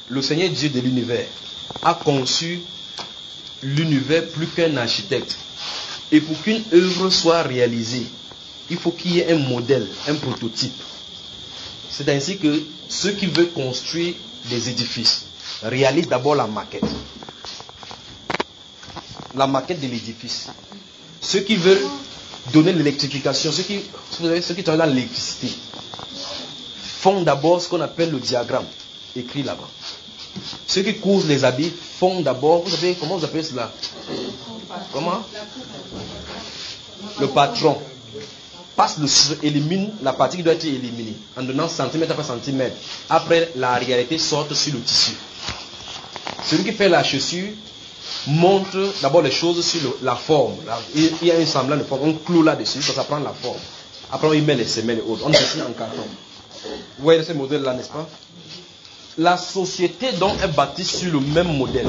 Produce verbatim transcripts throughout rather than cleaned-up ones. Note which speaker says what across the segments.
Speaker 1: le Seigneur Dieu de l'univers a conçu l'univers plus qu'un architecte. Et pour qu'une œuvre soit réalisée, il faut qu'il y ait un modèle, un prototype. C'est ainsi que ceux qui veulent construire des édifices réalisent d'abord la maquette. La maquette de l'édifice. Ceux qui veulent donner l'électrification, ceux qui, vous savez, ceux qui travaillent dans l'électricité, font d'abord ce qu'on appelle le diagramme, écrit là-bas. Ceux qui cousent les habits font d'abord, vous savez, comment vous appelez cela? Comment? Le patron passe le élimine la partie qui doit être éliminée en donnant centimètre après centimètre. Après, la réalité sort sur le tissu. Celui qui fait la chaussure montre d'abord les choses sur le, la forme. Il y a un semblant de forme, on cloue là-dessus, ça, ça prend la forme. Après, on y met les semelles et autres. On dessine en carton. Vous voyez ce modèle-là, n'est-ce pas? La société donc est bâtie sur le même modèle.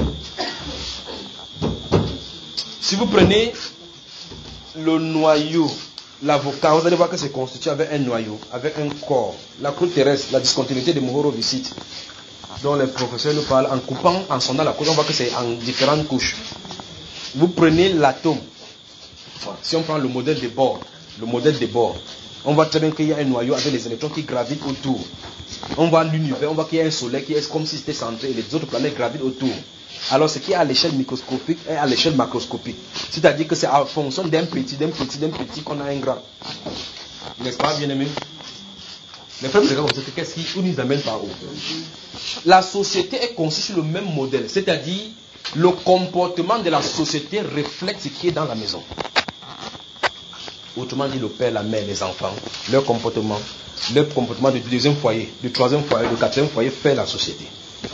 Speaker 1: Si vous prenez le noyau, l'avocat, vous allez voir que c'est constitué avec un noyau, avec un corps. La croûte terrestre, la discontinuité de Mohorovičić, dont les professeurs nous parlent, en coupant, en sondant la couche, on voit que c'est en différentes couches. Vous prenez l'atome, si on prend le modèle de Bohr, le modèle de Bohr, on voit très bien qu'il y a un noyau avec les électrons qui gravitent autour. On voit l'univers, on voit qu'il y a un soleil qui est comme si c'était centré et les autres planètes gravitent autour. Alors ce qui est à l'échelle microscopique est à l'échelle macroscopique. C'est-à-dire que c'est en fonction d'un petit, d'un petit, d'un petit qu'on a un grand. N'est-ce pas, bien aimé? Les frères, qu'est-ce qui nous amène par où? La société est conçue sur le même modèle. C'est-à-dire, le comportement de la société reflète ce qui est dans la maison. Autrement dit, le père, la mère, les enfants, leur comportement, leur comportement du deuxième foyer, du troisième foyer, du quatrième foyer fait la société.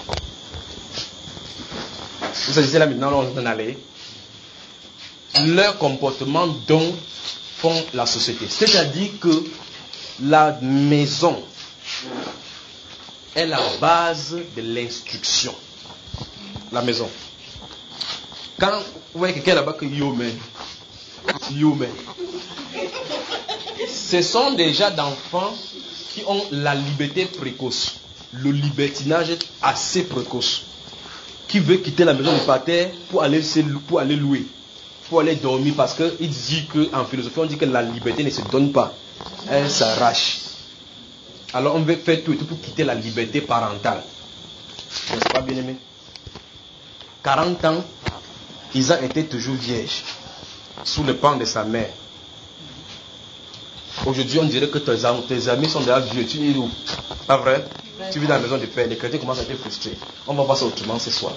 Speaker 1: Vous savez là maintenant, on va en aller. Leur comportement donc font la société. C'est-à-dire que la maison est la base de l'instruction. La maison. Quand vous voyez quelqu'un là-bas que Yomen, Yomen, ce sont déjà d'enfants qui ont la liberté précoce, le libertinage assez précoce, qui veut quitter la maison du pater pour aller, pour aller louer, pour aller dormir, parce qu'il dit qu'en philosophie, on dit que la liberté ne se donne pas, elle s'arrache. Alors on veut faire tout et tout pour quitter la liberté parentale. N'est-ce pas, bien aimé? quarante ans, Isaac était toujours vierge, sous le pan de sa mère. Aujourd'hui, on dirait que tes amis, tes amis sont déjà vieux. Tu es où? Pas vrai? Tu vis dans la maison du père. Les chrétiens commencent à être frustrés. On va voir ça autrement ce soir.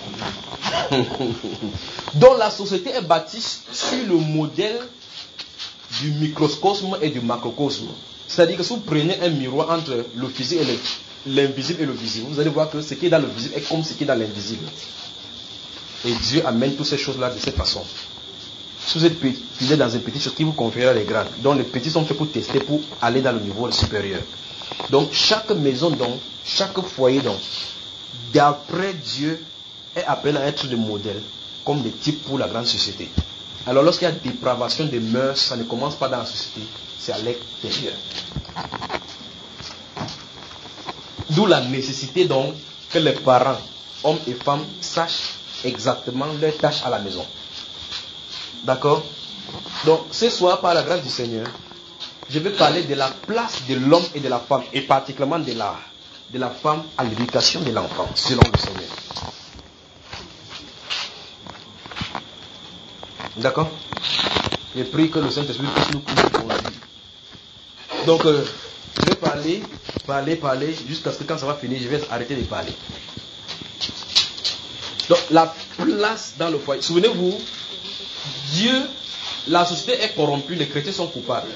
Speaker 1: Donc la société est bâtie sur le modèle du microcosme et du macrocosme. C'est-à-dire que si vous prenez un miroir entre le physique et l'invisible et le visible, vous allez voir que ce qui est dans le visible est comme ce qui est dans l'invisible. Et Dieu amène toutes ces choses-là de cette façon. Si vous êtes petit, vous êtes dans une petite chose qui vous conférera les grades. Donc les petits sont faits pour tester, pour aller dans le niveau supérieur. Donc chaque maison, donc, chaque foyer, donc, d'après Dieu, est appelé à être le modèle, comme des types pour la grande société. Alors lorsqu'il y a dépravation des mœurs, ça ne commence pas dans la société, c'est à l'extérieur. D'où la nécessité donc que les parents, hommes et femmes, sachent exactement leurs tâches à la maison. D'accord? Donc ce soir, par la grâce du Seigneur, je vais parler de la place de l'homme et de la femme, et particulièrement de la, de la femme à l'éducation de l'enfant, selon le Seigneur. D'accord? Je prie que le Saint-Esprit puisse nous conduire. Donc, euh, je vais parler, parler, parler, jusqu'à ce que quand ça va finir, je vais arrêter de parler. Donc, la place dans le foyer. Souvenez-vous, Dieu, la société est corrompue, les chrétiens sont coupables.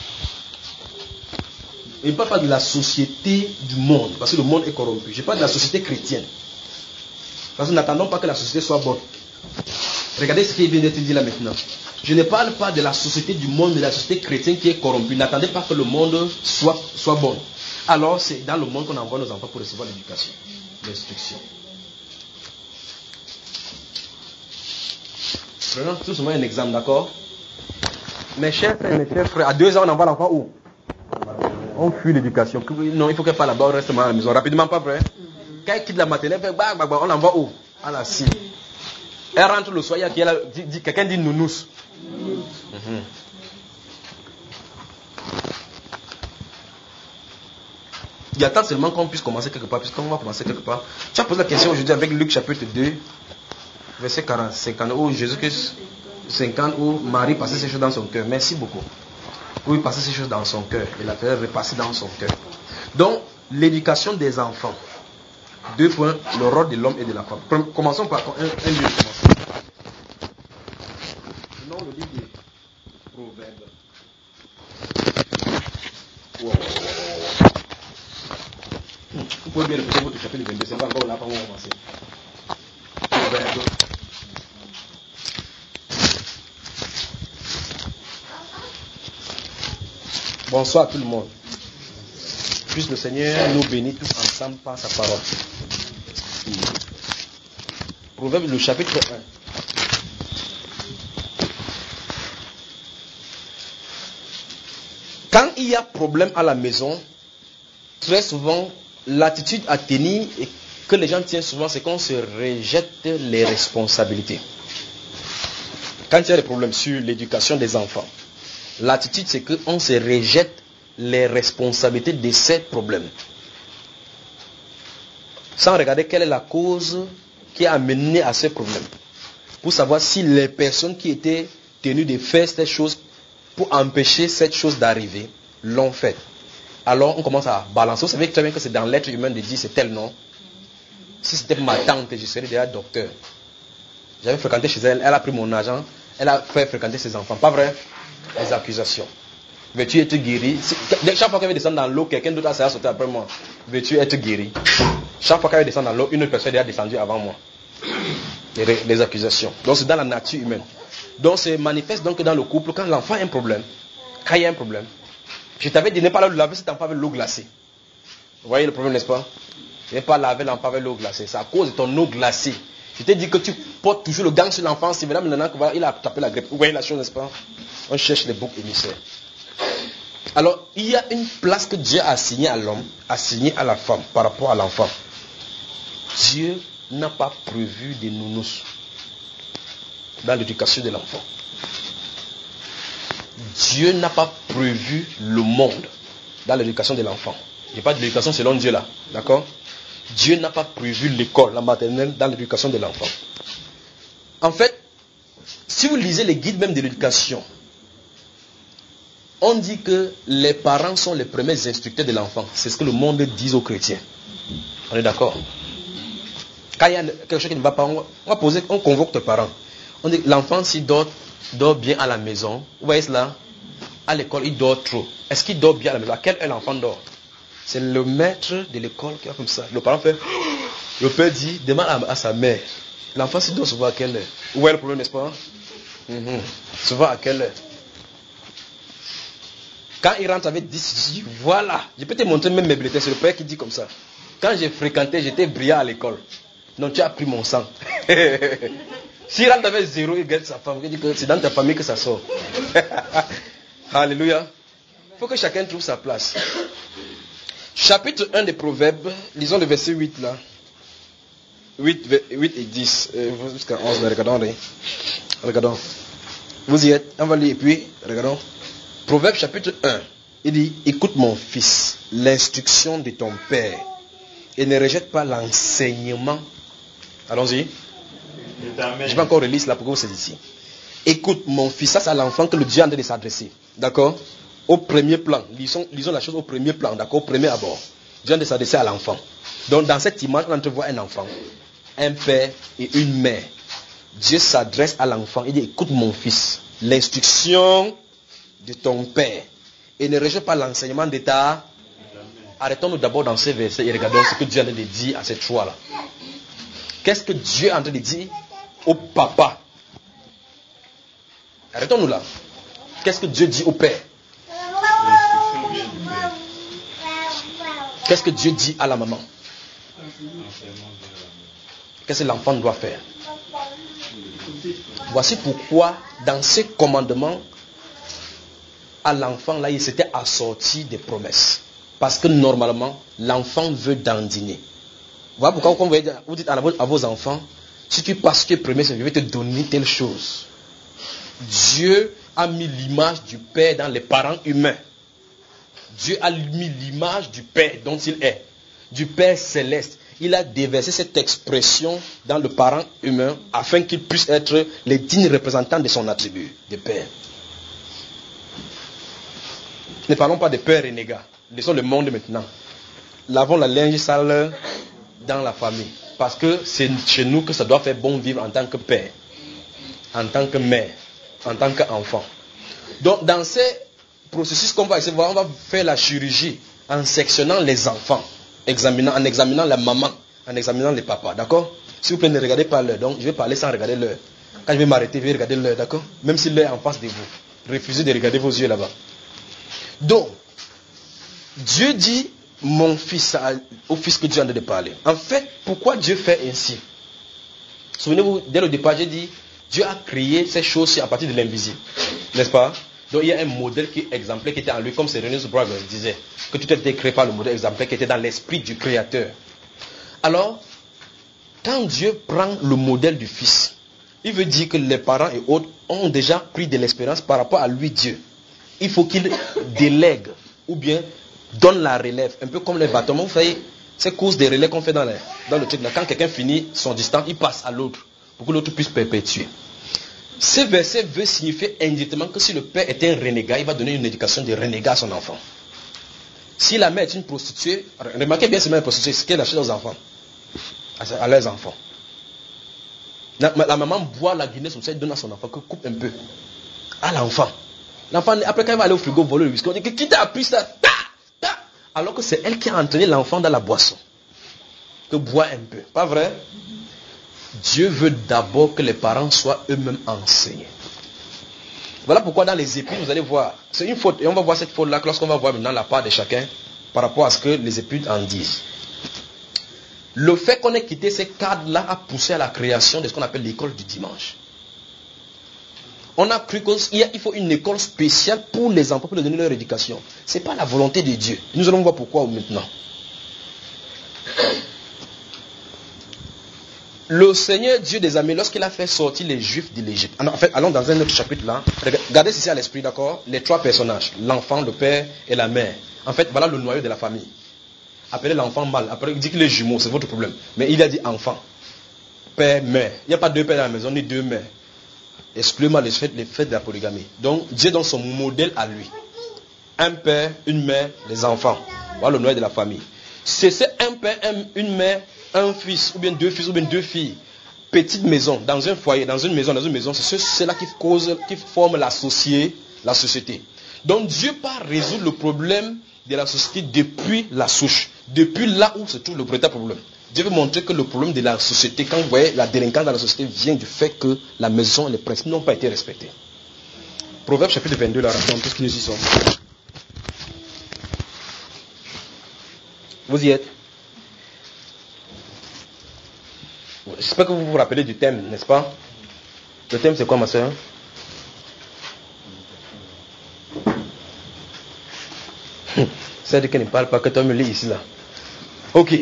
Speaker 1: Et je ne parle pas de la société du monde, parce que le monde est corrompu. Je parle de la société chrétienne. Parce que nous n'attendons pas que la société soit bonne. Regardez ce qui vient d'être dit là maintenant. Je ne parle pas de la société du monde, de la société chrétienne qui est corrompue. N'attendez pas que le monde soit, soit bon. Alors c'est dans le monde qu'on envoie nos enfants pour recevoir l'éducation, l'instruction. Prenons tout simplement un exemple, d'accord? Mes chers frères, mes chers frères, à deux ans on envoie l'enfant où? On fuit l'éducation. Non, il faut qu'elle parte là-bas, on reste à la maison. Rapidement, pas vrai? Quand elle quitte la maternelle, on l'envoie où? À la cime. Elle rentre le soir, il y a dit, dit, quelqu'un dit nounous. Mm-hmm. Il y a temps seulement qu'on puisse commencer quelque part, puisqu'on va commencer quelque part. Tu as posé la question aujourd'hui avec Luc chapitre deux, verset quarante, cinquante, où Jésus-Christ, cinquante, où Marie passait ces choses dans son cœur. Merci beaucoup. Où il passait ces choses dans son cœur. Il a fait repasser dans son cœur. Donc, l'éducation des enfants. Deux points, le rôle de l'homme et de la femme. Commençons par un, un lieu. Non, le livre des Proverbes. Wow. Vous pouvez bien répéter votre chapitre vingt-deux, c'est pas encore là, pas où on va commencer. Proverbes. Bonsoir à tout le monde. Puisse le Seigneur nous bénir tous ensemble par sa parole. Proverbe, le chapitre un. Quand il y a problème à la maison, très souvent, l'attitude à tenir et que les gens tiennent souvent, c'est qu'on se rejette les responsabilités. Quand il y a des problèmes sur l'éducation des enfants, l'attitude, c'est qu'on se rejette les responsabilités de ces problèmes. Sans regarder quelle est la cause qui a amené à ces problèmes. Pour savoir si les personnes qui étaient tenues de faire cette chose pour empêcher cette chose d'arriver, l'ont fait. Alors on commence à balancer. Vous savez très bien que c'est dans l'être humain de dire c'est tel nom. Si c'était ma tante, je serais déjà docteur. J'avais fréquenté chez elle, elle a pris mon argent, elle a fait fréquenter ses enfants. Pas vrai? Les accusations. Veux-tu être guéri? Chaque fois qu'elle veut descendre dans l'eau, quelqu'un d'autre a sauté après moi. Veux-tu être guéri? Chaque fois qu'elle veut descendre dans l'eau, une autre personne est déjà descendue avant moi. Les, les accusations. Donc c'est dans la nature humaine. Donc c'est manifeste donc dans le couple quand l'enfant a un problème. Quand il y a un problème, je t'avais dit ne pas laver cet enfant avec l'eau glacée. Vous voyez le problème, n'est-ce pas? Ne pas laver l'enfant avec l'eau glacée. C'est à cause de ton eau glacée. Je t'ai dit que tu portes toujours le gant sur l'enfant. C'est maintenant qu'il a tapé la grippe. Vous voyez la chose, n'est-ce pas? On cherche les boucs émissaires. Alors, il y a une place que Dieu a assignée à l'homme, assignée à la femme par rapport à l'enfant. Dieu n'a pas prévu de nounous dans l'éducation de l'enfant. Dieu n'a pas prévu le monde dans l'éducation de l'enfant. Je parle de l'éducation selon Dieu là, d'accord? Dieu n'a pas prévu l'école, la maternelle, dans l'éducation de l'enfant. En fait, si vous lisez les guides même de l'éducation, on dit que les parents sont les premiers instructeurs de l'enfant. C'est ce que le monde dit aux chrétiens. On est d'accord? Quand il y a quelque chose qui ne va pas, on va poser, on convoque tes parents. On dit l'enfant s'il dort, dort bien à la maison. Vous voyez cela? À l'école, il dort trop. Est-ce qu'il dort bien à la maison? À quelle heure l'enfant dort? C'est le maître de l'école qui a comme ça. Le parent fait. Le père dit, demande à, à sa mère. L'enfant s'il dort souvent à quelle heure? Vous voyez le problème, n'est-ce pas? Mm-hmm. Souvent à quelle heure? Quand il rentre avec dix, je dis, voilà, je peux te montrer même mes bulletins, c'est le père qui dit comme ça. Quand j'ai fréquenté, j'étais brillant à l'école. Non, tu as pris mon sang. S'il rentre avec zéro, il gagne sa femme. Il dit que c'est dans ta famille que ça sort. Alléluia. Il faut que chacun trouve sa place. Chapitre un des Proverbes, lisons le verset huit là. huit, huit et dix, euh, jusqu'à onze, regardons. Regardons. Vous y êtes, on va lire et puis, regardons. Proverbe chapitre un, il dit, écoute mon fils, l'instruction de ton père, et ne rejette pas l'enseignement. Allons-y. Je vais encore relire cela pour que vous saisissiez. Écoute mon fils, ça c'est à l'enfant que le Dieu est en train de s'adresser. D'accord? Au premier plan, lisons, lisons la chose au premier plan, d'accord? Au premier abord. Dieu est en train de s'adresser à l'enfant. Donc dans cette image, on entrevoit un enfant, un père et une mère. Dieu s'adresse à l'enfant, il dit, écoute mon fils, l'instruction de ton père, et ne rejette pas l'enseignement de ta... Arrêtons-nous d'abord dans ces versets et regardons ce que Dieu est en train de dire à cette fois-là. Qu'est-ce que Dieu est en train de dire au papa? Arrêtons-nous là. Qu'est-ce que Dieu dit au père? Qu'est-ce que Dieu dit à la maman? Qu'est-ce que l'enfant doit faire? Voici pourquoi dans ces commandements, à l'enfant là, il s'était assorti des promesses. Parce que normalement, l'enfant veut dandiner. Voilà pourquoi quand vous dites à vos enfants, si tu passes tu es premier, je vais te donner telle chose. Dieu a mis l'image du Père dans les parents humains. Dieu a mis l'image du Père dont il est, du Père céleste. Il a déversé cette expression dans le parent humain afin qu'il puisse être les dignes représentants de son attribut de Père. Ne parlons pas de père renégat. Laissons le monde maintenant. Lavons la linge sale dans la famille. Parce que c'est chez nous que ça doit faire bon vivre en tant que père, en tant que mère, en tant qu'enfant. Donc dans ces processus qu'on va essayer de voir, on va faire la chirurgie en sectionnant les enfants, examinant, en examinant la maman, en examinant les papas, d'accord? S'il vous plaît, ne regardez pas l'heure. Donc je vais parler sans regarder l'heure. Quand je vais m'arrêter, je vais regarder l'heure, d'accord? Même si l'heure est en face de vous. Refusez de regarder vos yeux là-bas. Donc, Dieu dit, mon fils, au fils que Dieu a de parler. En fait, pourquoi Dieu fait ainsi? Souvenez-vous, dès le départ, j'ai dit, Dieu a créé ces choses à partir de l'invisible. N'est-ce pas? Donc il y a un modèle qui est exemplaire qui était en lui, comme c'est René Brothers disait, que tout a été créé par le modèle exemplaire qui était dans l'esprit du Créateur. Alors, quand Dieu prend le modèle du Fils, il veut dire que les parents et autres ont déjà pris de l'expérience par rapport à lui, Dieu. Il faut qu'il délègue ou bien donne la relève, un peu comme les bâtiments. Vous savez, ces courses de relais qu'on fait dans, les, dans le truc là, quand quelqu'un finit son distance, il passe à l'autre pour que l'autre puisse perpétuer. Ce verset veut signifier indirectement que si le père était un renégat, il va donner une éducation de renégat à son enfant. Si la mère est une prostituée, remarquez bien, c'est même une prostituée, c'est qu'elle achète aux enfants, à leurs enfants. La, la maman boit la Guinness, comme ça, elle donne à son enfant, que coupe un peu à l'enfant. L'enfant, après quand il va aller au frigo voler le whisky, on dit que qui t'a appris ça? Ta, ta. Alors que c'est elle qui a entraîné l'enfant dans la boisson. Que boit un peu. Pas vrai? Dieu veut d'abord que les parents soient eux-mêmes enseignés. Voilà pourquoi dans les études, vous allez voir, c'est une faute, et on va voir cette faute-là lorsqu'on va voir maintenant la part de chacun par rapport à ce que les études en disent. Le fait qu'on ait quitté ces cadres-là a poussé à la création de ce qu'on appelle l'école du dimanche. On a cru qu'il faut une école spéciale pour les enfants, pour leur donner leur éducation. Ce n'est pas la volonté de Dieu. Nous allons voir pourquoi maintenant. Le Seigneur Dieu des armées, lorsqu'il a fait sortir les Juifs de l'Égypte, en fait, allons dans un autre chapitre là, regardez ici à l'esprit, d'accord, les trois personnages, l'enfant, le père et la mère. En fait, voilà le noyau de la famille. Appelez l'enfant mâle, après il dit qu'il est jumeau, c'est votre problème. Mais il a dit enfant, père, mère. Il n'y a pas deux pères dans la maison, ni deux mères. Excluez-moi les faits, les faits de la polygamie. Donc, Dieu donne son modèle à lui. Un père, une mère, les enfants. Voilà le noyau de la famille. C'est un père, une mère, un fils, ou bien deux fils, ou bien deux filles. Petite maison, dans un foyer, dans une maison, dans une maison, c'est cela qui cause, qui forme la société, la société. Donc, Dieu part résoudre le problème de la société depuis la souche. Depuis là où se trouve le véritable problème. Dieu veut montrer que le problème de la société, quand vous voyez la délinquance dans la société, vient du fait que la maison et les principes n'ont pas été respectés. Proverbe chapitre vingt-deux, la raconte, puisque nous y sommes. Vous y êtes? J'espère que vous vous rappelez du thème, n'est-ce pas? Le thème c'est quoi, ma soeur? C'est-à-dire qu'elle ne parle pas, que toi me lis ici là. Ok.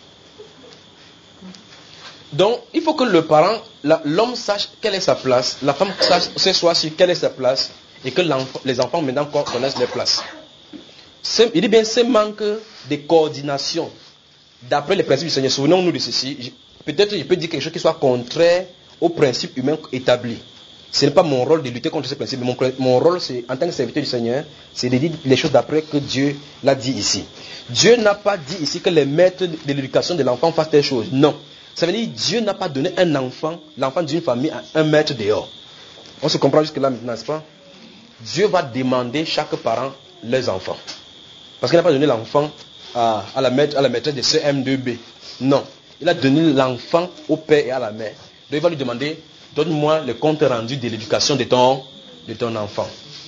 Speaker 1: Donc, il faut que le parent, l'homme sache quelle est sa place, la femme sache, se soit sur quelle est sa place, et que les enfants maintenant connaissent leur place. Il dit bien, ce manque de coordination, d'après les principes du Seigneur, souvenons-nous de ceci, peut-être je peux dire quelque chose qui soit contraire aux principes humains établis. Ce n'est pas mon rôle de lutter contre ces principes, mon, mon rôle, c'est, en tant que serviteur du Seigneur, c'est de dire les choses d'après que Dieu l'a dit ici. Dieu n'a pas dit ici que les maîtres de l'éducation de l'enfant fassent telle chose, non. Ça veut dire que Dieu n'a pas donné un enfant, l'enfant d'une famille, à un maître dehors. On se comprend jusque là maintenant, n'est-ce pas? Dieu va demander chaque parent les enfants. Parce qu'il n'a pas donné l'enfant à, à, la maître, à la maîtresse de C M deux B. Non. Il a donné l'enfant au père et à la mère. Donc il va lui demander, donne-moi le compte rendu de l'éducation de ton, de ton enfant.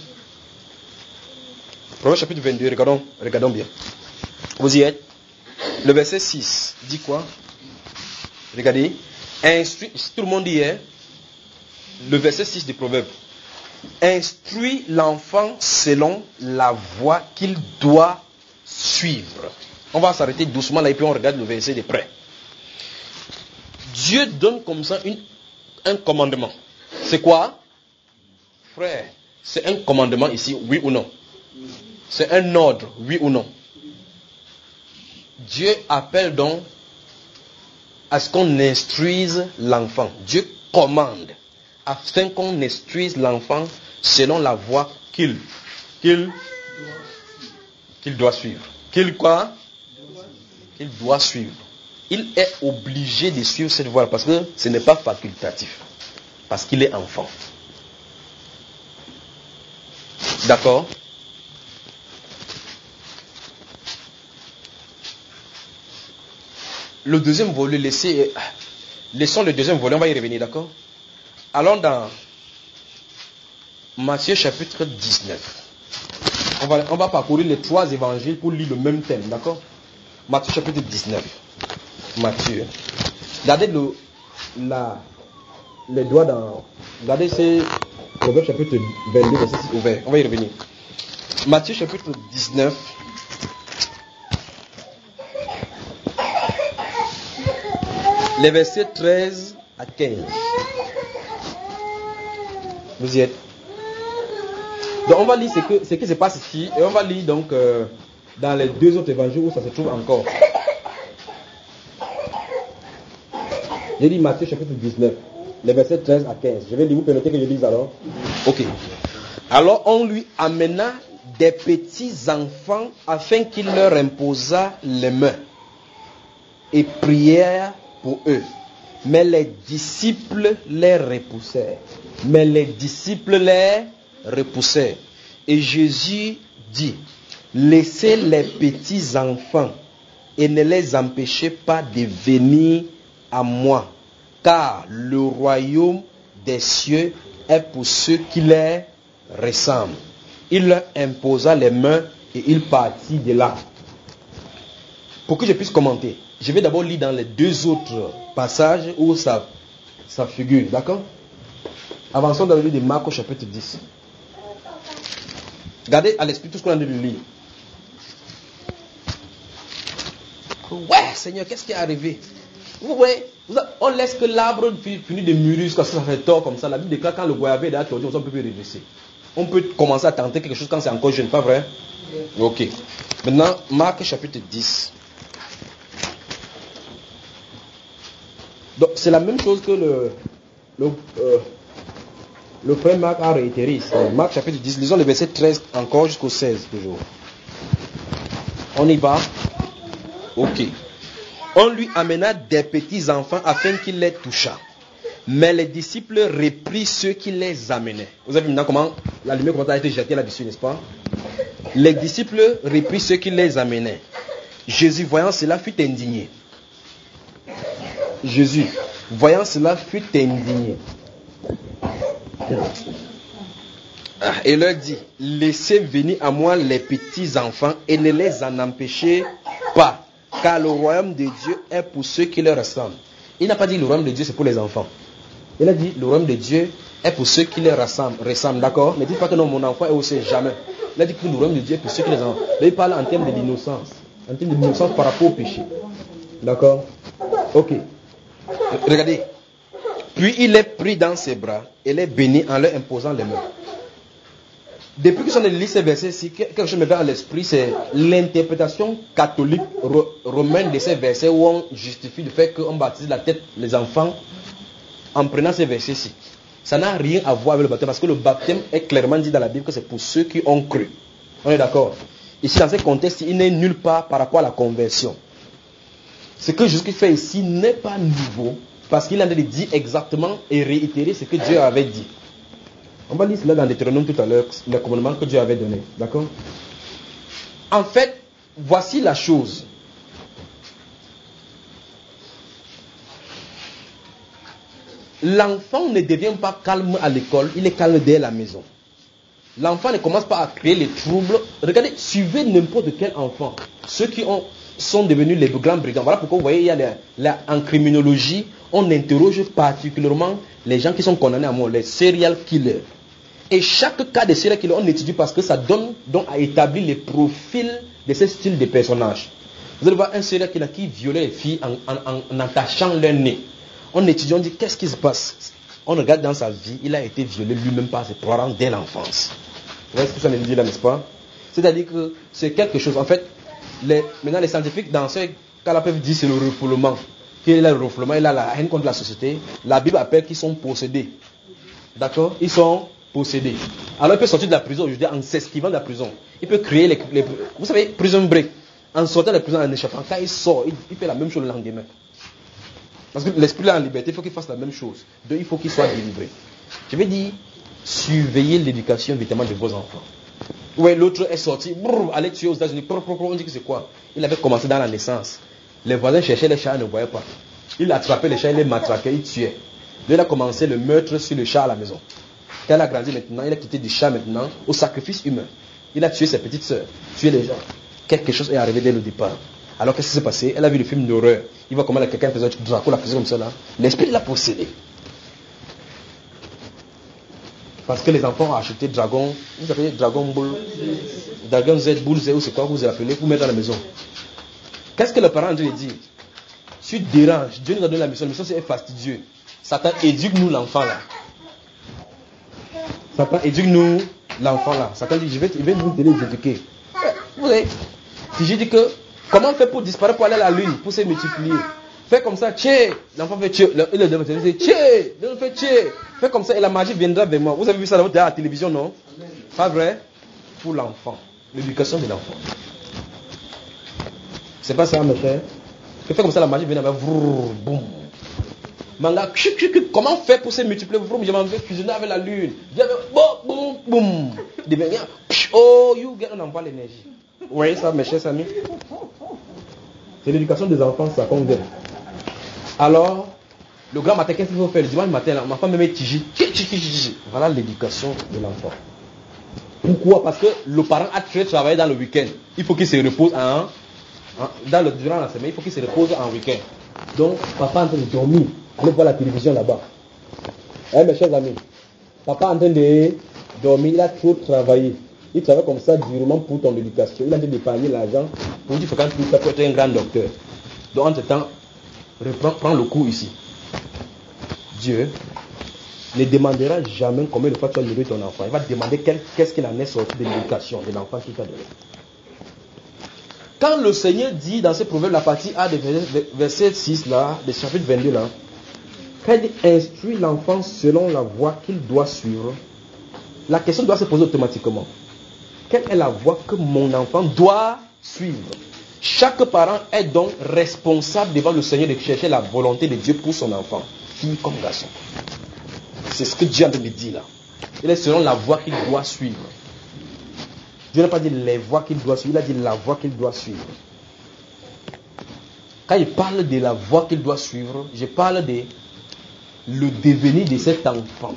Speaker 1: Proverbe chapitre vingt-deux, regardons, regardons bien. Vous y êtes? Le verset six dit quoi? Regardez, instruis, tout le monde y est, le verset six du proverbe. Instruis l'enfant selon la voie qu'il doit suivre. On va s'arrêter doucement là et puis on regarde le verset de près. Dieu donne comme ça une, un commandement. C'est quoi? Frère, c'est un commandement ici, oui ou non? C'est un ordre, oui ou non? Dieu appelle donc à ce qu'on instruise l'enfant. Dieu commande afin qu'on instruise l'enfant selon la voie qu'il qu'il qu'il doit suivre. Qu'il quoi? Qu'il doit suivre. Il est obligé de suivre cette voie parce que ce n'est pas facultatif. Parce qu'il est enfant. D'accord? Le deuxième volet, laissez, laissons le deuxième volet, on va y revenir, d'accord? Allons dans Matthieu chapitre dix-neuf. On va, on va parcourir les trois évangiles pour lire le même thème, d'accord? Matthieu chapitre dix-neuf. Matthieu. Regardez le, la, les doigts dans... Regardez, c'est Proverbe chapitre vingt-deux, verset six ouvert. On va y revenir. Matthieu chapitre dix-neuf. Les versets treize à quinze. Vous y êtes? Donc on va lire ce, que, ce qui se passe ici. Et on va lire donc euh, dans les deux autres évangiles où ça se trouve encore. J'ai dit Matthieu chapitre dix-neuf. Les versets treize à quinze. Je vais lire, vous permettez que je lise alors? Ok. Alors on lui amena des petits enfants afin qu'il leur imposât les mains. Et prièrent pour eux. Mais les disciples les repoussèrent. Mais les disciples les repoussèrent. Et Jésus dit, laissez les petits enfants et ne les empêchez pas de venir à moi, car le royaume des cieux est pour ceux qui les ressemblent. Il leur imposa les mains et il partit de là. Pour que je puisse commenter, je vais d'abord lire dans les deux autres passages où ça, ça figure, d'accord? Avançons dans le livre de Marc au chapitre dix. Regardez à l'esprit tout ce qu'on a de lire. Ouais, Seigneur, qu'est-ce qui est arrivé? Vous voyez, on laisse que l'arbre finisse de mûrir jusqu'à ce que ça fait tort comme ça. La Bible déclare quand le goyavé est déjà tordu, on peut plus redresser. On peut commencer à tenter quelque chose quand c'est encore jeune, pas vrai? Ok. Maintenant, Marc chapitre dix. Donc, c'est la même chose que le, le, euh, le frère Marc a réitéré. Marc chapitre dix, lisons le verset treize encore jusqu'au seize toujours. On y va? Ok. On lui amena des petits enfants afin qu'il les touchât. Mais les disciples reprirent ceux qui les amenaient. Vous avez vu maintenant comment la lumière commence à être jetée là-dessus, n'est-ce pas? Les disciples reprirent ceux qui les amenaient. Jésus, voyant cela, fut indigné. Jésus, voyant cela, fut indigné. Et leur dit, laissez venir à moi les petits enfants et ne les en empêchez pas, car le royaume de Dieu est pour ceux qui leur ressemblent. Il n'a pas dit le royaume de Dieu c'est pour les enfants. Il a dit le royaume de Dieu est pour ceux qui leur ressemblent, ressemblent, d'accord? Ne dites pas que non, mon enfant est aussi jamais. Il a dit que le royaume de Dieu est pour ceux qui les enfants. Là, il parle en termes de l'innocence, en termes de l'innocence par rapport au péché. D'accord? Ok. Regardez. Puis il est pris dans ses bras et les bénit en leur imposant les mains. Depuis que j'en ai lu ces versets-ci, quelque chose me vient à l'esprit, c'est l'interprétation catholique romaine de ces versets où on justifie le fait qu'on baptise la tête les enfants en prenant ces versets-ci. Ça n'a rien à voir avec le baptême parce que le baptême est clairement dit dans la Bible que c'est pour ceux qui ont cru. On est d'accord? Ici, dans ce contexte, il n'est nulle part par rapport à la conversion. Ce que Jésus fait ici n'est pas nouveau parce qu'il a dit exactement et réitérer ce que Dieu avait dit. On va lire cela dans Deutéronome tout à l'heure, le commandement que Dieu avait donné. D'accord? En fait, voici la chose. L'enfant ne devient pas calme à l'école, il est calme dès la maison. L'enfant ne commence pas à créer les troubles. Regardez, suivez n'importe quel enfant. Ceux qui ont, sont devenus les grands brigands. Voilà pourquoi vous voyez, il y a les, les, en criminologie, on interroge particulièrement les gens qui sont condamnés à mort, les serial killers. Et chaque cas de serial killer, on étudie parce que ça donne donc à établir les profils de ce style de personnages. Vous allez voir un serial killer qui violait les filles en, en, en, en attachant leur nez. On étudie, on dit qu'est-ce qui se passe. On regarde dans sa vie, il a été violé lui-même par ses parents dès l'enfance. Vous voyez ce que ça me dit là, n'est-ce pas? C'est-à-dire que c'est quelque chose. En fait, les, maintenant les scientifiques dans ce cas-là peuvent dire c'est le refoulement. Qu'il a le refoulement, il a la haine contre la société. La Bible appelle qu'ils sont possédés. D'accord? Ils sont possédés. Alors il peut sortir de la prison aujourd'hui en s'esquivant de la prison. Il peut créer les, les vous savez, prison break. En sortant de la prison, en échappant, quand il sort, il, il fait la même chose le lendemain. Parce que l'esprit est en liberté, il faut qu'il fasse la même chose. Donc il faut qu'il soit délivré. Je vais dire, surveillez l'éducation évidemment de vos enfants. Ouais, l'autre est sorti, brrr, allait tuer aux États-Unis, brrr, brrr, on dit que c'est quoi? Il avait commencé dans la naissance. Les voisins cherchaient les chats, ils ne voyaient pas. Il attrapait les chats, il les matraquait, il tuait. Lui, il a commencé le meurtre sur le chat à la maison. Quand il a grandi maintenant, il a quitté du chat maintenant au sacrifice humain. Il a tué ses petites sœurs, tué les gens. Quelque chose est arrivé dès le départ. Alors qu'est-ce qui s'est passé? Elle a vu le film d'horreur. Il voit comment quelqu'un faisait un drapeau, la faisait comme ça là. L'esprit l'a possédé. Parce que les enfants ont acheté Dragon, vous appelez Dragon Ball, Dragon Z, Bull Z, ou c'est quoi vous appelez, pour mettre dans la maison. Qu'est-ce que le parent a dit? Si tu déranges, Dieu nous a donné la mission, la mission c'est fastidieux. Satan éduque-nous l'enfant là. Satan éduque-nous l'enfant là. Satan dit, je vais, je vais vous donner d'éduquer. Vous voyez, si je dis que, comment on fait pour disparaître, pour aller à la lune, pour se multiplier? Fais comme ça, tché. L'enfant fait tché. Il le devait dire tché. Il fait tché. Fais comme ça et la magie viendra vers moi. Vous avez vu ça à la télévision, non? Pas vrai? Pour l'enfant. L'éducation de l'enfant. C'est pas ça, mes frères. Fais comme ça, la magie viendra vers vous. Boum. Manga, comment faire pour se multiplier? Je m'en vais cuisiner avec la lune. Boum, boum, boum. Oh, you get, on envoie l'énergie. Vous voyez ça, mes chers amis? C'est l'éducation des enfants, ça qu'on veut. Alors, le grand matin, qu'est-ce qu'il faut faire? Le dimanche matin, là, ma femme me met tiji. Voilà l'éducation de l'enfant. Pourquoi? Parce que le parent a très travaillé dans le week-end. Il faut qu'il se repose en, en, dans le, durant la semaine, il faut qu'il se repose en week-end. Donc, papa est en train de dormir. Allez voir la télévision là-bas. Eh, mes chers amis, papa est en train de dormir, il a trop travaillé. Il travaille comme ça durement pour ton éducation. Il a dû d'épargner l'argent pour dire que quand tu peux être un grand docteur. Donc, entre-temps, reprends, prends le cours ici. Dieu ne demandera jamais combien de fois tu as nourri ton enfant. Il va te demander quel, qu'est-ce qu'il en est sorti de l'éducation de l'enfant qu'il t'a donné. Quand le Seigneur dit dans ces proverbes, la partie A de verset six, là, de chapitre vingt-deux, là, quand il dit instruit l'enfant selon la voie qu'il doit suivre, la question doit se poser automatiquement. Quelle est la voie que mon enfant doit suivre? Chaque parent est donc responsable devant le Seigneur de chercher la volonté de Dieu pour son enfant, fille comme garçon. C'est ce que Dieu a me dit là. Il est selon la voie qu'il doit suivre. Dieu n'a pas dit les voies qu'il doit suivre, il a dit la voie qu'il doit suivre. Quand il parle de la voie qu'il doit suivre, je parle de le devenir de cet enfant.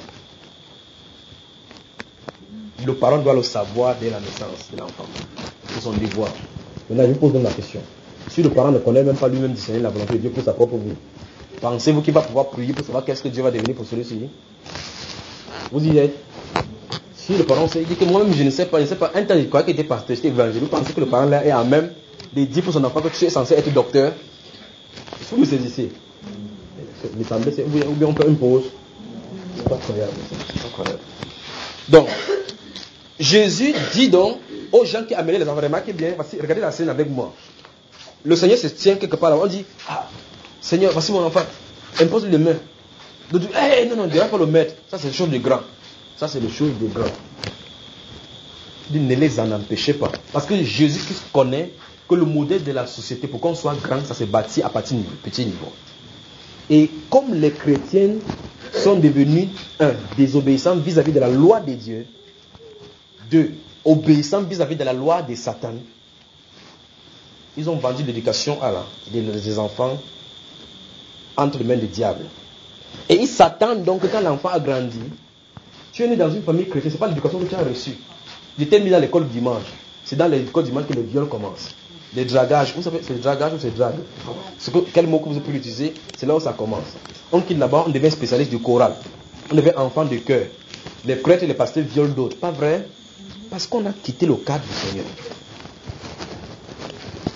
Speaker 1: Le parent doit le savoir dès la naissance de l'enfant. C'est son devoir. Maintenant, je vous pose la question. Si le parent ne connaît même pas lui-même discerner la volonté de Dieu pour sa propre vie, pensez-vous qu'il va pouvoir prier pour savoir qu'est-ce que Dieu va devenir pour celui-ci? Vous y êtes? Si le parent sait, il dit que moi-même je ne sais pas, je ne sais pas, un temps je croyais qu'il était pasteur, j'étais évangile, vous pensez que le parent là est en même de dire pour son enfant que tu es censé être docteur? Est-ce que vous saisissez? Il me semblait, ou bien on peut une pause. C'est pas incroyable. C'est incroyable. Donc, Jésus dit donc aux gens qui amenaient les enfants, remarquez bien, voici, regardez la scène avec moi. Le Seigneur se tient quelque part là, on dit, ah, Seigneur, voici mon enfant, impose-lui les mains. Donc, hey, non, non, ne dirait pas le maître, ça c'est des choses de grand. Ça c'est des choses de grand. Il dit, ne les en empêchez pas. Parce que Jésus-Christ connaît que le modèle de la société, pour qu'on soit grand, ça s'est bâti à partir du petit niveau. Et comme les chrétiens sont devenus, un, désobéissants vis-à-vis de la loi de Dieu, deux, obéissants vis-à-vis de la loi de Satan, ils ont vendu l'éducation à la, des, des enfants entre les mains du diable. Et ils s'attendent donc que quand l'enfant a grandi, tu es né dans une famille chrétienne, ce n'est pas l'éducation que tu as reçue. Tu étais mis dans l'école dimanche. C'est dans l'école dimanche que le viol commence. Les dragages, vous savez, c'est le dragage ou c'est drague? Ce que, quel mot que vous pouvez utiliser, c'est là où ça commence. On quitte là-bas, on devient spécialiste du choral. On devient enfant de cœur. Les prêtres et les pasteurs violent d'autres. Pas vrai? Parce qu'on a quitté le cadre du Seigneur.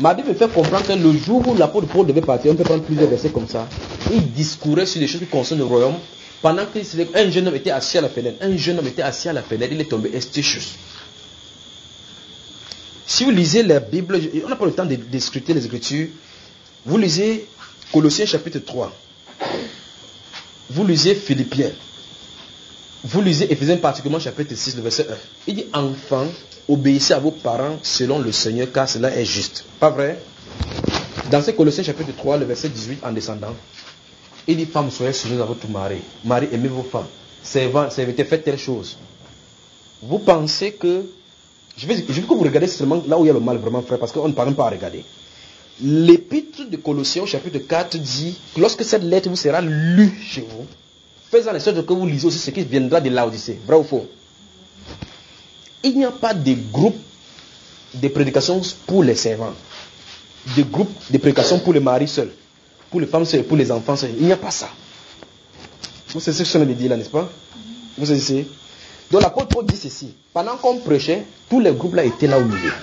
Speaker 1: Ma Bible me fait comprendre que le jour où l'apôtre Paul devait partir, on peut prendre plusieurs versets comme ça, il discourait sur des choses qui concernent le royaume. Pendant qu'un jeune homme était assis à la fenêtre, un jeune homme était assis à la fenêtre, il est tombé esthéchus. Si vous lisez la Bible, on n'a pas le temps de discuter les Écritures, vous lisez Colossiens chapitre trois, vous lisez Philippiens, vous lisez Éphésiens particulièrement chapitre six, le verset un. Il dit, enfants, obéissez à vos parents selon le Seigneur, car cela est juste. Pas vrai? Dans ce Colossiens chapitre trois, le verset dix-huit, en descendant, il dit, femmes, soyez soumises à votre mari. Mari, aimez vos femmes. Servants, serviteurs, faites telle chose. Vous pensez que... Je vais, je veux que vous regardez seulement là où il y a le mal, vraiment, frère, parce qu'on ne parle pas à regarder. L'épître de Colossiens, chapitre quatre, dit que lorsque cette lettre vous sera lue chez vous, faites en sorte que vous lisez aussi ce qui viendra de Laodicée. Vrai ou faux? Il n'y a pas de groupe de prédication pour les servants. De groupe de prédication pour les maris seuls. Pour les femmes seules, pour les enfants seuls. Il n'y a pas ça. Vous savez ce que je dit là, n'est-ce pas? Vous savez. Donc l'apôtre Paul dit ceci. Pendant qu'on prêchait, tous les groupes là étaient là au milieu.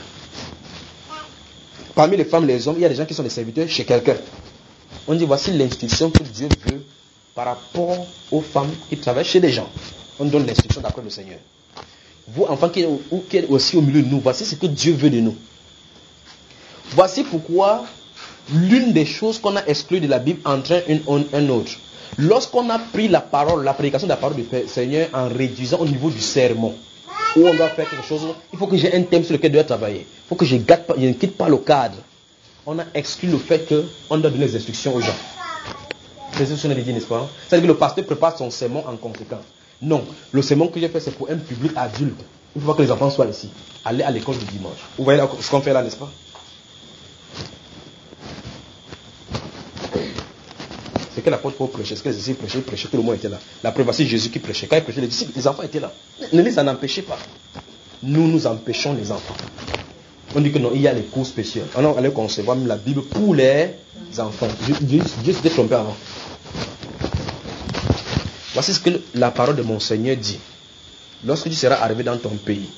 Speaker 1: Parmi les femmes et les hommes, il y a des gens qui sont des serviteurs chez quelqu'un. On dit voici l'instruction que Dieu veut par rapport aux femmes qui travaillent chez des gens. On donne l'instruction d'après le Seigneur. Vous, enfants qui êtes aussi au milieu de nous, voici ce que Dieu veut de nous. Voici pourquoi l'une des choses qu'on a exclues de la Bible entraîne une, un autre. Lorsqu'on a pris la parole, la prédication de la parole du Seigneur en réduisant au niveau du sermon, où on doit faire quelque chose, il faut que j'ai un thème sur lequel je dois travailler. Il faut que je, gâte pas, je ne quitte pas le cadre. On a exclu le fait qu'on doit donner des instructions aux gens. Les instructions, on a dit, n'est-ce pas? C'est-à-dire que le pasteur prépare son sermon en conséquence. Non, le sermon que j'ai fait, c'est pour un public adulte. Il faut pas que les enfants soient ici. Allez à l'école du dimanche. Vous voyez ce qu'on fait là, n'est-ce pas? C'est que l'apôtre Paul prêchait, c'est que les disciples prêchaient, prêchaient, tout le monde était là. La preuve, c'est Jésus qui prêchait. Quand il prêchait, les disciples, les enfants étaient là. Ne les en empêchez pas. Nous, nous empêchons les enfants. On dit que non, il y a les cours spéciaux. On allait concevoir même la Bible pour les enfants. Dieu, Dieu s'était trompé avant. Voici ce que la parole de mon Seigneur dit. Lorsque tu seras arrivé dans ton pays,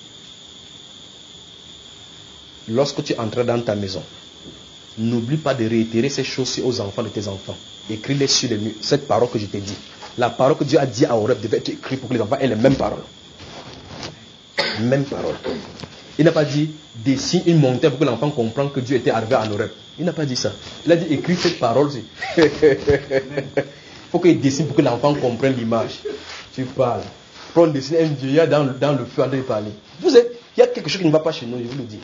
Speaker 1: lorsque tu entreras dans ta maison, n'oublie pas de réitérer ces choses aux enfants de tes enfants. Écris-les sur les murs. Cette parole que je t'ai dit. La parole que Dieu a dit à Horeb devait être écrite pour que les enfants aient les mêmes paroles. Même parole. Il n'a pas dit dessine une montagne pour que l'enfant comprenne que Dieu était arrivé à Horeb. Il n'a pas dit ça. Il a dit écris cette parole. Il faut qu'il dessine pour que l'enfant comprenne l'image. Tu parles. Prends dessiner un vieillard dans, dans le feu en train de parler. Vous savez, il y a quelque chose qui ne va pas chez nous, je vous le dis.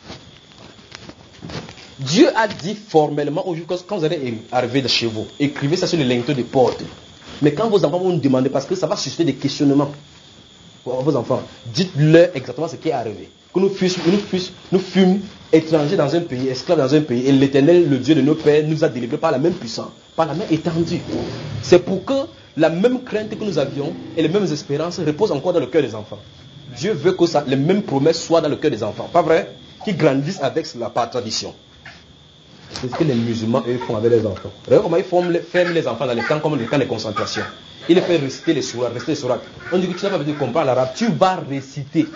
Speaker 1: Dieu a dit formellement aujourd'hui, quand vous allez arriver chez vous, écrivez ça sur le linteau des portes. Mais quand vos enfants vont nous demander, parce que ça va susciter des questionnements pour vos enfants, dites-leur exactement ce qui est arrivé. Que nous fûmes, nous fûmes, nous fûmes étrangers dans un pays, esclaves dans un pays, et l'Éternel, le Dieu de nos pères, nous a délivrés par la même puissance, par la main étendue. C'est pour que la même crainte que nous avions et les mêmes espérances reposent encore dans le cœur des enfants. Dieu veut que ça, les mêmes promesses soient dans le cœur des enfants. Pas vrai? Qui grandissent avec la par tradition. C'est ce que les musulmans, eux, font avec les enfants. Regardez comment ils ferment les, ferment les enfants dans les camps comme les camps de concentration. Ils les font réciter les sourates, réciter les sourates. On dit que tu n'as pas besoin de comprendre l'arabe, tu vas réciter.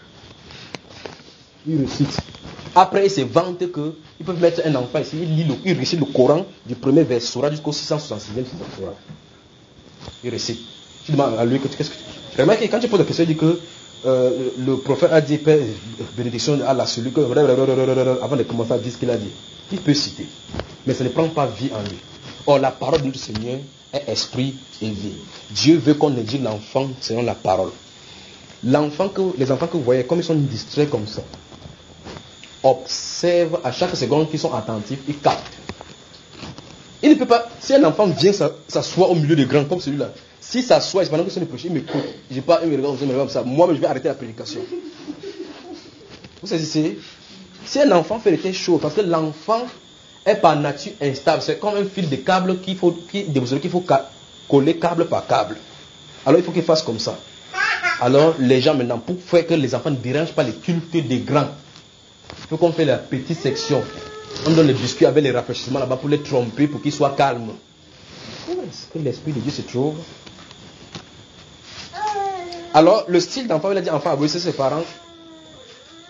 Speaker 1: Ils récitent. Après, ils se vantent qu'ils peuvent mettre un enfant ici, il lit le, il récite le Coran du premier vers sourate jusqu'au six cent soixante-sixième sourate. Il récite. Tu demandes à lui que tu, qu'est-ce que tu... Remarquez, quand tu poses la question, il dit que euh, le prophète a dit, Père, bénédiction à la celui que, avant de commencer à dire ce qu'il a dit. Il peut citer, mais ça ne prend pas vie en lui. Or, la parole de notre Seigneur est esprit et vie. Dieu veut qu'on éduque l'enfant selon la parole. L'enfant que, les enfants que vous voyez, comme ils sont distraits comme ça, observent à chaque seconde qu'ils sont attentifs, ils captent. Il ne peut pas, si un enfant vient s'asseoir au milieu des grands comme celui-là, si s'assoit, c'est pendant que c'est le prêcher, il m'écoute. Je ne pas, il me regarde, il me regarde comme ça. Moi, je vais arrêter la prédication. Vous saisissez? Si un enfant fait des choses, parce que l'enfant est par nature instable, c'est comme un fil de câble qu'il faut, qui, qu'il faut coller câble par câble. Alors il faut qu'il fasse comme ça. Alors les gens maintenant, pour faire que les enfants ne dérangent pas les cultes des grands, il faut qu'on fait la petite section. On donne les biscuits avec les rafraîchissements là-bas pour les tromper, pour qu'ils soient calmes. Où est-ce que l'Esprit de Dieu se trouve? Alors le style d'enfant, il a dit enfant, obéissez ses parents.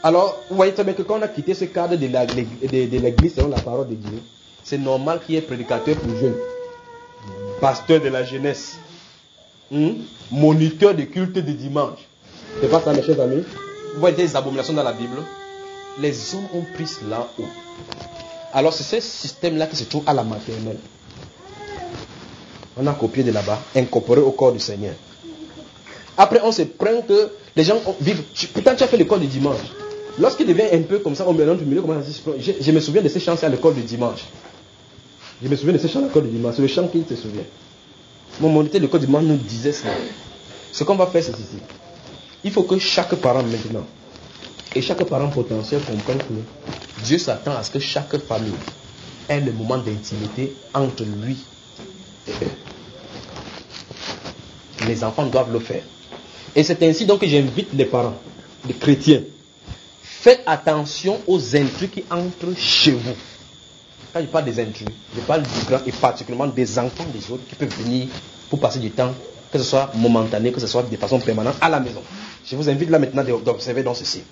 Speaker 1: Alors, vous voyez très bien que quand on a quitté ce cadre de la- de- de l'église selon la parole de Dieu, c'est normal qu'il y ait prédicateur pour jeunes, pasteur de la jeunesse, hmm, moniteur de culte de dimanche. C'est pas ça, mes chers amis? Vous voyez des abominations dans la Bible? Les hommes ont pris cela haut. Alors, c'est ce système-là qui se trouve à la maternelle. On a copié de là-bas, incorporé au corps du Seigneur. Après, on se plaint que les gens vivent. Putain, tu as fait l'école du dimanche. Lorsqu'il devient un peu comme ça, on mélange du milieu, comment ça se passe. je, je me souviens de ces chants à l'école du dimanche. Je me souviens de ces chants à l'école du dimanche. C'est le chant qui te souvient. Mon moniteur de l'école du dimanche nous disait cela. Ce qu'on va faire, c'est ceci. Il faut que chaque parent maintenant, et chaque parent potentiel comprenne que Dieu s'attend à ce que chaque famille ait le moment d'intimité entre lui et eux. Les enfants doivent le faire. Et c'est ainsi donc que j'invite les parents, les chrétiens. Faites attention aux intrus qui entrent chez vous. Quand je parle des intrus, je parle du grand et particulièrement des enfants des autres qui peuvent venir pour passer du temps, que ce soit momentané, que ce soit de façon permanente à la maison. Je vous invite là maintenant d'observer dans ceci.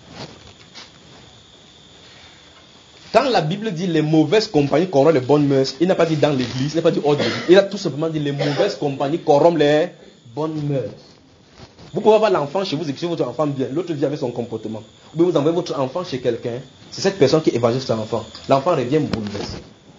Speaker 1: Quand la Bible dit les mauvaises compagnies corrompent les bonnes mœurs, il n'a pas dit dans l'église, il n'a pas dit hors de l'église. Il a tout simplement dit les mauvaises compagnies corrompent les bonnes mœurs. Vous pouvez avoir l'enfant chez vous et que votre enfant bien, l'autre vit avec son comportement. Ou bien vous envoyez votre enfant chez quelqu'un, c'est cette personne qui évangélise son enfant. L'enfant revient bouleversé.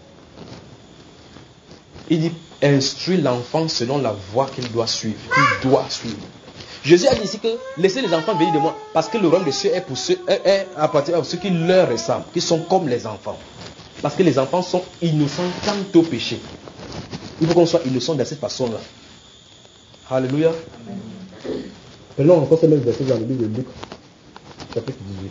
Speaker 1: Il dit, instruis l'enfant selon la voie qu'il doit suivre. Il doit suivre. Jésus a dit ici que laissez les enfants venir de moi, parce que le royaume des cieux est pour ceux, est, est à partir de ceux qui leur ressemblent, qui sont comme les enfants. Parce que les enfants sont innocents quant au péché. Il faut qu'on soit innocent de cette façon-là. Alléluia. Prenons encore ce même verset dans le livre de Luc, chapitre dix-huit.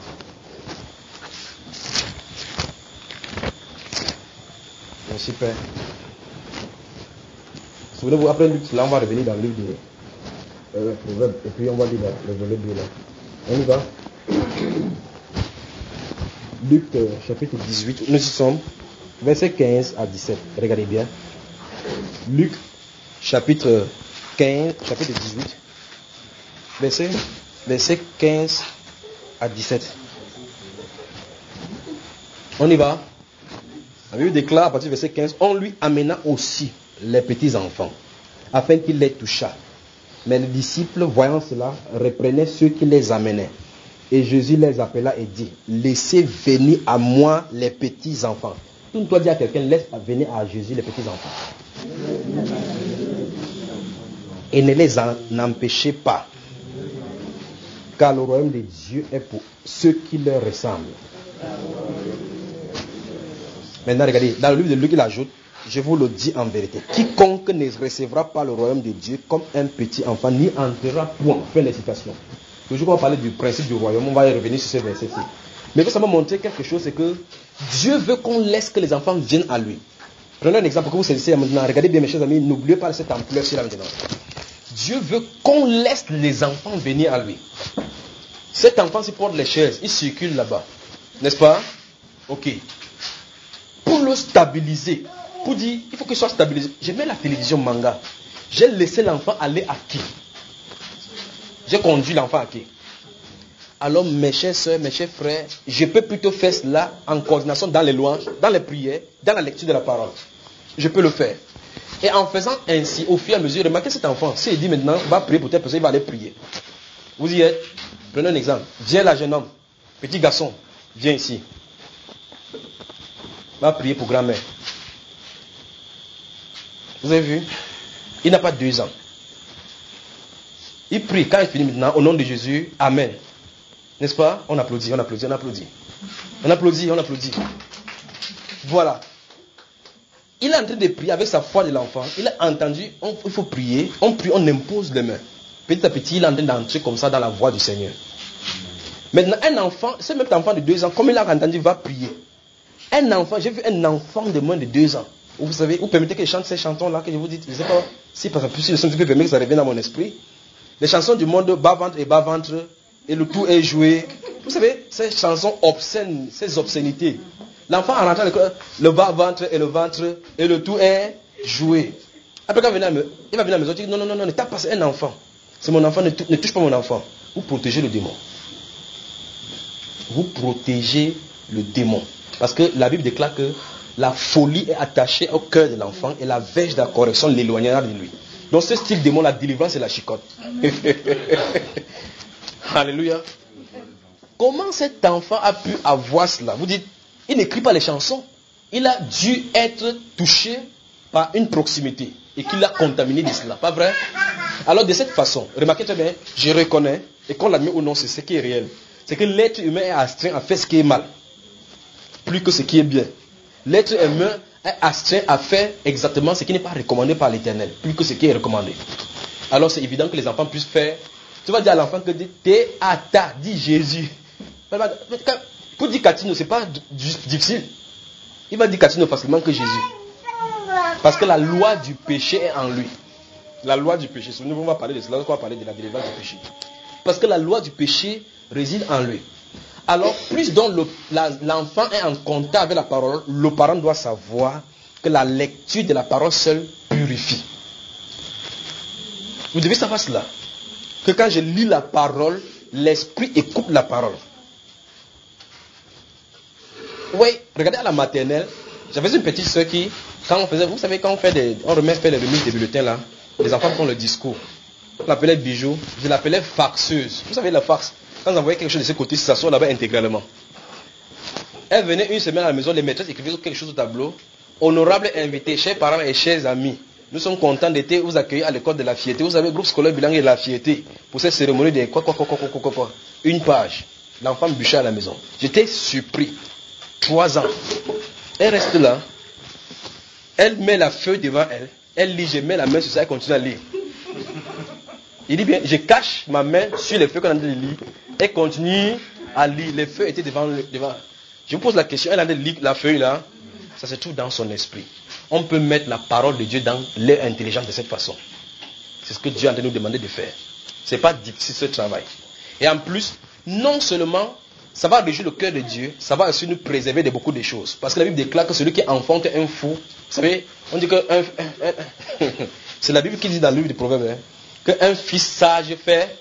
Speaker 1: Merci Père. Souvenez-vous, après Luc, là on va revenir dans le livre de euh, Proverbes, et puis on va lire le volet deux là. On y va. Luc euh, chapitre dix-huit, nous y sommes, versets quinze à dix-sept. Regardez bien. Luc chapitre quinze, chapitre dix-huit. Verset, verset quinze à dix-sept. On y va. La Bible déclare à partir du verset quinze, on lui amena aussi les petits enfants, afin qu'il les touchât. Mais les disciples, voyant cela, reprenaient ceux qui les amenaient. Et Jésus les appela et dit, laissez venir à moi les petits enfants. Tu ne dois dire à quelqu'un, laisse venir à Jésus les petits enfants. Et ne les en empêchez pas. Car le royaume de Dieu est pour ceux qui leur ressemblent. Maintenant, regardez, dans le livre de Luc, il ajoute, je vous le dis en vérité, quiconque ne recevra pas le royaume de Dieu comme un petit enfant, n'y entrera point. Fin des citations. Toujours qu'on va parler du principe du royaume, on va y revenir sur ce verset-ci. Mais ça m'a montré quelque chose, c'est que Dieu veut qu'on laisse que les enfants viennent à lui. Prenons un exemple que vous saisissez maintenant. Regardez bien mes chers amis, n'oubliez pas cette ampleur-ci là maintenant. Dieu veut qu'on laisse les enfants venir à lui. Cet enfant s'y porte les chaises, il circule là-bas. N'est-ce pas? Ok. Pour le stabiliser, pour dire, il faut qu'il soit stabilisé. Je mets la télévision manga. J'ai laissé l'enfant aller à qui? J'ai conduit l'enfant à qui? Alors mes chers soeurs, mes chers frères, je peux plutôt faire cela en coordination dans les louanges, dans les prières, dans la lecture de la parole. Je peux le faire. Et en faisant ainsi, au fur et à mesure, remarquez cet enfant. S'il dit maintenant, va prier pour telle personne, il va aller prier. Vous y êtes? Prenez un exemple. Viens là, jeune homme. Petit garçon, viens ici. Va prier pour grand-mère. Vous avez vu? Il n'a pas deux ans. Il prie. Quand il finit maintenant, au nom de Jésus, Amen. N'est-ce pas? On applaudit, on applaudit, on applaudit. On applaudit, on applaudit. Voilà. Il est en train de prier avec sa foi de l'enfant. Il a entendu, on, il faut prier. On prie, on impose les mains. Petit à petit, il est en train d'entrer comme ça dans la voie du Seigneur. Maintenant, un enfant, ce même enfant de deux ans, comme il a entendu, va prier. Un enfant, j'ai vu un enfant de moins de deux ans. Vous savez, vous permettez que je chante ces chansons-là, que je vous dis, je ne sais pas si parce que si le Saint-Esprit permet que ça revienne à mon esprit. Les chansons du monde, bas-ventre et bas-ventre, et le tout est joué. Vous savez, ces chansons obscènes, ces obscénités. L'enfant en rentrant le bas-ventre et le ventre, et le tout est joué. Après, quand il va venir à la maison, il dit, non, non, non, non, ne tape pas, c'est un enfant. C'est mon enfant, ne, ne touche pas mon enfant. Vous protégez le démon. vous protégez le démon. Parce que la Bible déclare que la folie est attachée au cœur de l'enfant et la verge de la correction l'éloignera de lui. Donc ce style démon, la délivrance, c'est la chicotte. Alléluia. Comment cet enfant a pu avoir cela? Vous dites, il n'écrit pas les chansons. Il a dû être touché par une proximité et qu'il a contaminé de cela. Pas vrai? Alors de cette façon, remarquez très bien, je reconnais, et qu'on l'admet ou non, c'est ce qui est réel. C'est que l'être humain est astreint à faire ce qui est mal, plus que ce qui est bien. L'être humain est astreint à faire exactement ce qui n'est pas recommandé par l'Éternel, plus que ce qui est recommandé. Alors c'est évident que les enfants puissent faire. Tu vas dire à l'enfant que t'es à ta, dit Jésus. Pour dire Catino, ce n'est pas difficile. Il va dire Catino facilement que Jésus. Parce que la loi du péché est en lui. La loi du péché. Nous on va parler de cela, on va parler de la délivrance du péché. Parce que la loi du péché réside en lui. Alors, plus dont le, la, l'enfant est en contact avec la parole, le parent doit savoir que la lecture de la parole seule purifie. Vous devez savoir cela. Que quand je lis la parole, l'esprit écoute la parole. Oui, regardez à la maternelle, j'avais une petite soeur qui, quand on faisait, vous savez, quand on fait des, on remet fait les remises des bulletins là, les enfants font le discours. On l'appelait bijou, je l'appelais farceuse. Vous savez la farce, quand on envoyait quelque chose de ce côté, ça s'assoit là-bas intégralement. Elle venait une semaine à la maison, les maîtresses écrivaient quelque chose au tableau. Honorable invité, chers parents et chers amis, nous sommes contents d'être vous accueillir à l'école de la Fierté. Vous avez le groupe scolaire bilingue de la Fierté pour cette cérémonie de quoi, quoi, quoi, quoi, quoi, quoi, quoi. Une page. L'enfant bûchait à la maison. J'étais surpris. Trois ans. Elle reste là. Elle met la feuille devant elle. Elle lit, je mets la main sur ça, elle continue à lire. Il dit bien, je cache ma main sur les feuilles qu'on a de lire. Elle continue à lire. Les feuilles étaient devant, devant. Je vous pose la question, elle a de lire la feuille là. Ça se trouve dans son esprit. On peut mettre la parole de Dieu dans l'air intelligent de cette façon. C'est ce que Dieu a de nous demander de faire. Ce n'est pas difficile ce travail. Et en plus, non seulement ça va réjouir le cœur de Dieu, ça va aussi nous préserver de beaucoup de choses. Parce que la Bible déclare que celui qui enfante un fou, vous savez, on dit que un, un, un, c'est la Bible qui dit dans le livre des Proverbes, hein, qu'un fils sage fait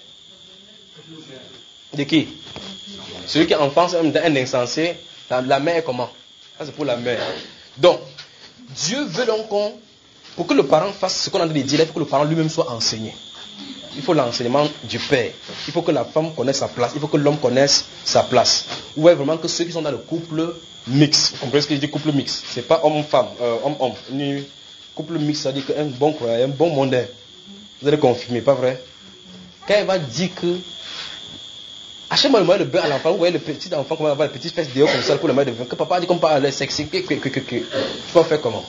Speaker 1: de qui? Celui qui enfante un, un insensé, la, la mère est comment? Ça c'est pour la mère. Donc, Dieu veut donc qu'on, pour que le parent fasse ce qu'on a dit, il faut que le parent lui-même soit enseigné. Il faut l'enseignement du père. Il faut que la femme connaisse sa place. Il faut que l'homme connaisse sa place. Ou est vraiment que ceux qui sont dans le couple mixte. Vous comprenez ce que je dis, couple mixte? Ce n'est pas homme-femme, euh, homme-homme. Couple mixte, ça dit qu'un bon croyant, un bon mondain. Vous allez confirmer, pas vrai? Quand il va dire que à chaque fois, le moyen de beurre à l'enfant, vous voyez le petit enfant, comment il va avoir les petites fesses dehors comme ça pour le moyen de beurre. Que papa dit qu'on parle sexy, que, que, que, que, que. Tu vas faire comment?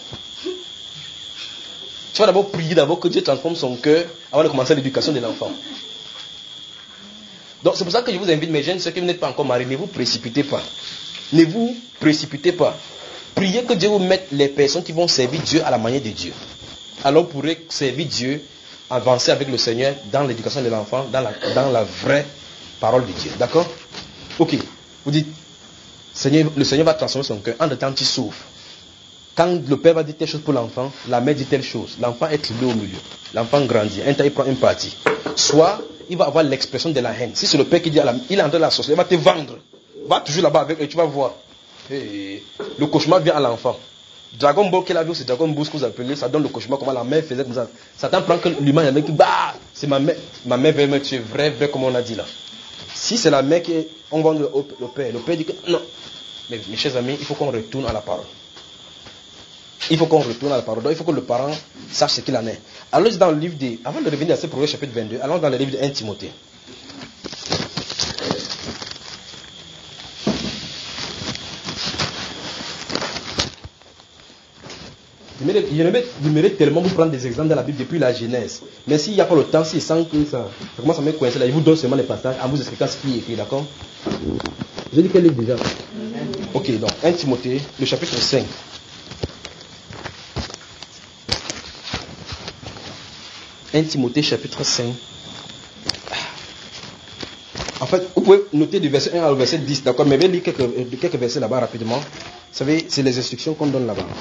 Speaker 1: Tu vas d'abord prier d'abord que Dieu transforme son cœur avant de commencer l'éducation de l'enfant. Donc c'est pour ça que je vous invite, mes jeunes, ceux qui n'êtes pas encore mariés, ne vous précipitez pas. Ne vous précipitez pas. Priez que Dieu vous mette les personnes qui vont servir Dieu à la manière de Dieu. Alors vous pourrez servir Dieu, avancer avec le Seigneur dans l'éducation de l'enfant, dans la, dans la vraie parole de Dieu. D'accord? Ok. Vous dites, Seigneur, le Seigneur va transformer son cœur. En de temps, il souffre. Quand le père va dire telle chose pour l'enfant, la mère dit telle chose. L'enfant est troublé au milieu. L'enfant grandit. Un temps, il prend une partie. Soit, il va avoir l'expression de la haine. Si c'est le père qui dit, à la, il est en train de la sorcellerie, il va te vendre. Va toujours là-bas avec et tu vas voir. Et le cauchemar vient à l'enfant. Dragon Ball qu'il a vu, c'est Dragon Ball, ce que vous appelez, ça donne le cauchemar, comment la mère faisait comme ça. Satan prend que l'humain, il y a un mec qui, bah, c'est ma mère. Ma mère veut me tuer, vrai, vrai, comme on a dit là. Si c'est la mère qui, on vend le, le père. Le père dit que, non. Mais mes chers amis, il faut qu'on retourne à la parole. Il faut qu'on retourne à la parole. Donc, il faut que le parent sache ce qu'il en est. Alors, dans le livre de... Avant de revenir à ce Proverbe chapitre vingt-deux, allons dans le livre de premier Timothée. J'aimerais tellement vous prendre des exemples dans la Bible depuis la Genèse. Mais s'il n'y a pas le temps, s'il sent que ça, ça commence à me coincer là, il vous donne seulement les passages en vous expliquant ce qui est écrit, d'accord? J'ai dit quel livre déjà? Ok, donc, premier Timothée, le chapitre cinq. premier Timothée chapitre cinq. En fait, vous pouvez noter du verset un au verset dix, d'accord? Mais je vais lire quelques, quelques versets là-bas rapidement. Vous savez, c'est les instructions qu'on donne là-bas.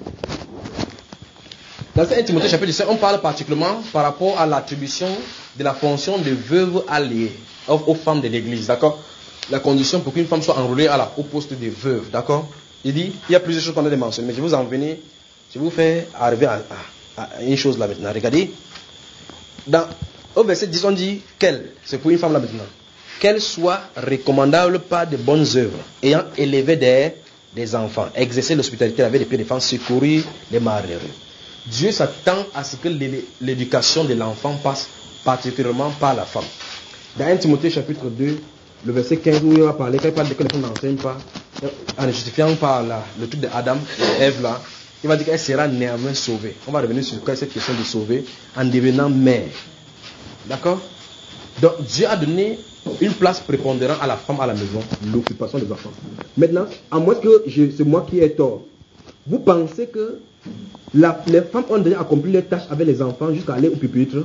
Speaker 1: Dans premier Timothée chapitre cinq, on parle particulièrement par rapport à l'attribution de la fonction de veuve alliée aux, aux femmes de l'église, d'accord? la condition pour qu'une femme soit enrôlée à la, au poste de veuve. D'accord? Il dit, il y a plusieurs choses qu'on a mentionnées, mais je vais vous en venir, je vais vous faire arriver à, à, à une chose là maintenant. Regardez. Dans, au verset dix, on dit qu'elle, c'est pour une femme là maintenant, qu'elle soit recommandable par de bonnes œuvres, ayant élevé des, des enfants, exercer l'hospitalité avec les pieds défense, secourir les malheureux. Dieu s'attend à ce que l'éducation de l'enfant passe particulièrement par la femme. Dans un Timothée chapitre deux, le verset quinze, où il va parler, quand il parle de que les femmes n'enseignent pas, en justifiant par la, le truc d'Adam et Ève là, il va dire qu'elle sera néanmoins sauvée. On va revenir sur cette question de sauver en devenant mère. D'accord? Donc Dieu a donné une place prépondérante à la femme à la maison, l'occupation des enfants. Maintenant, à moins que je, c'est moi qui ai tort, vous pensez que la, les femmes ont déjà accompli leurs tâches avec les enfants jusqu'à aller au pupitre?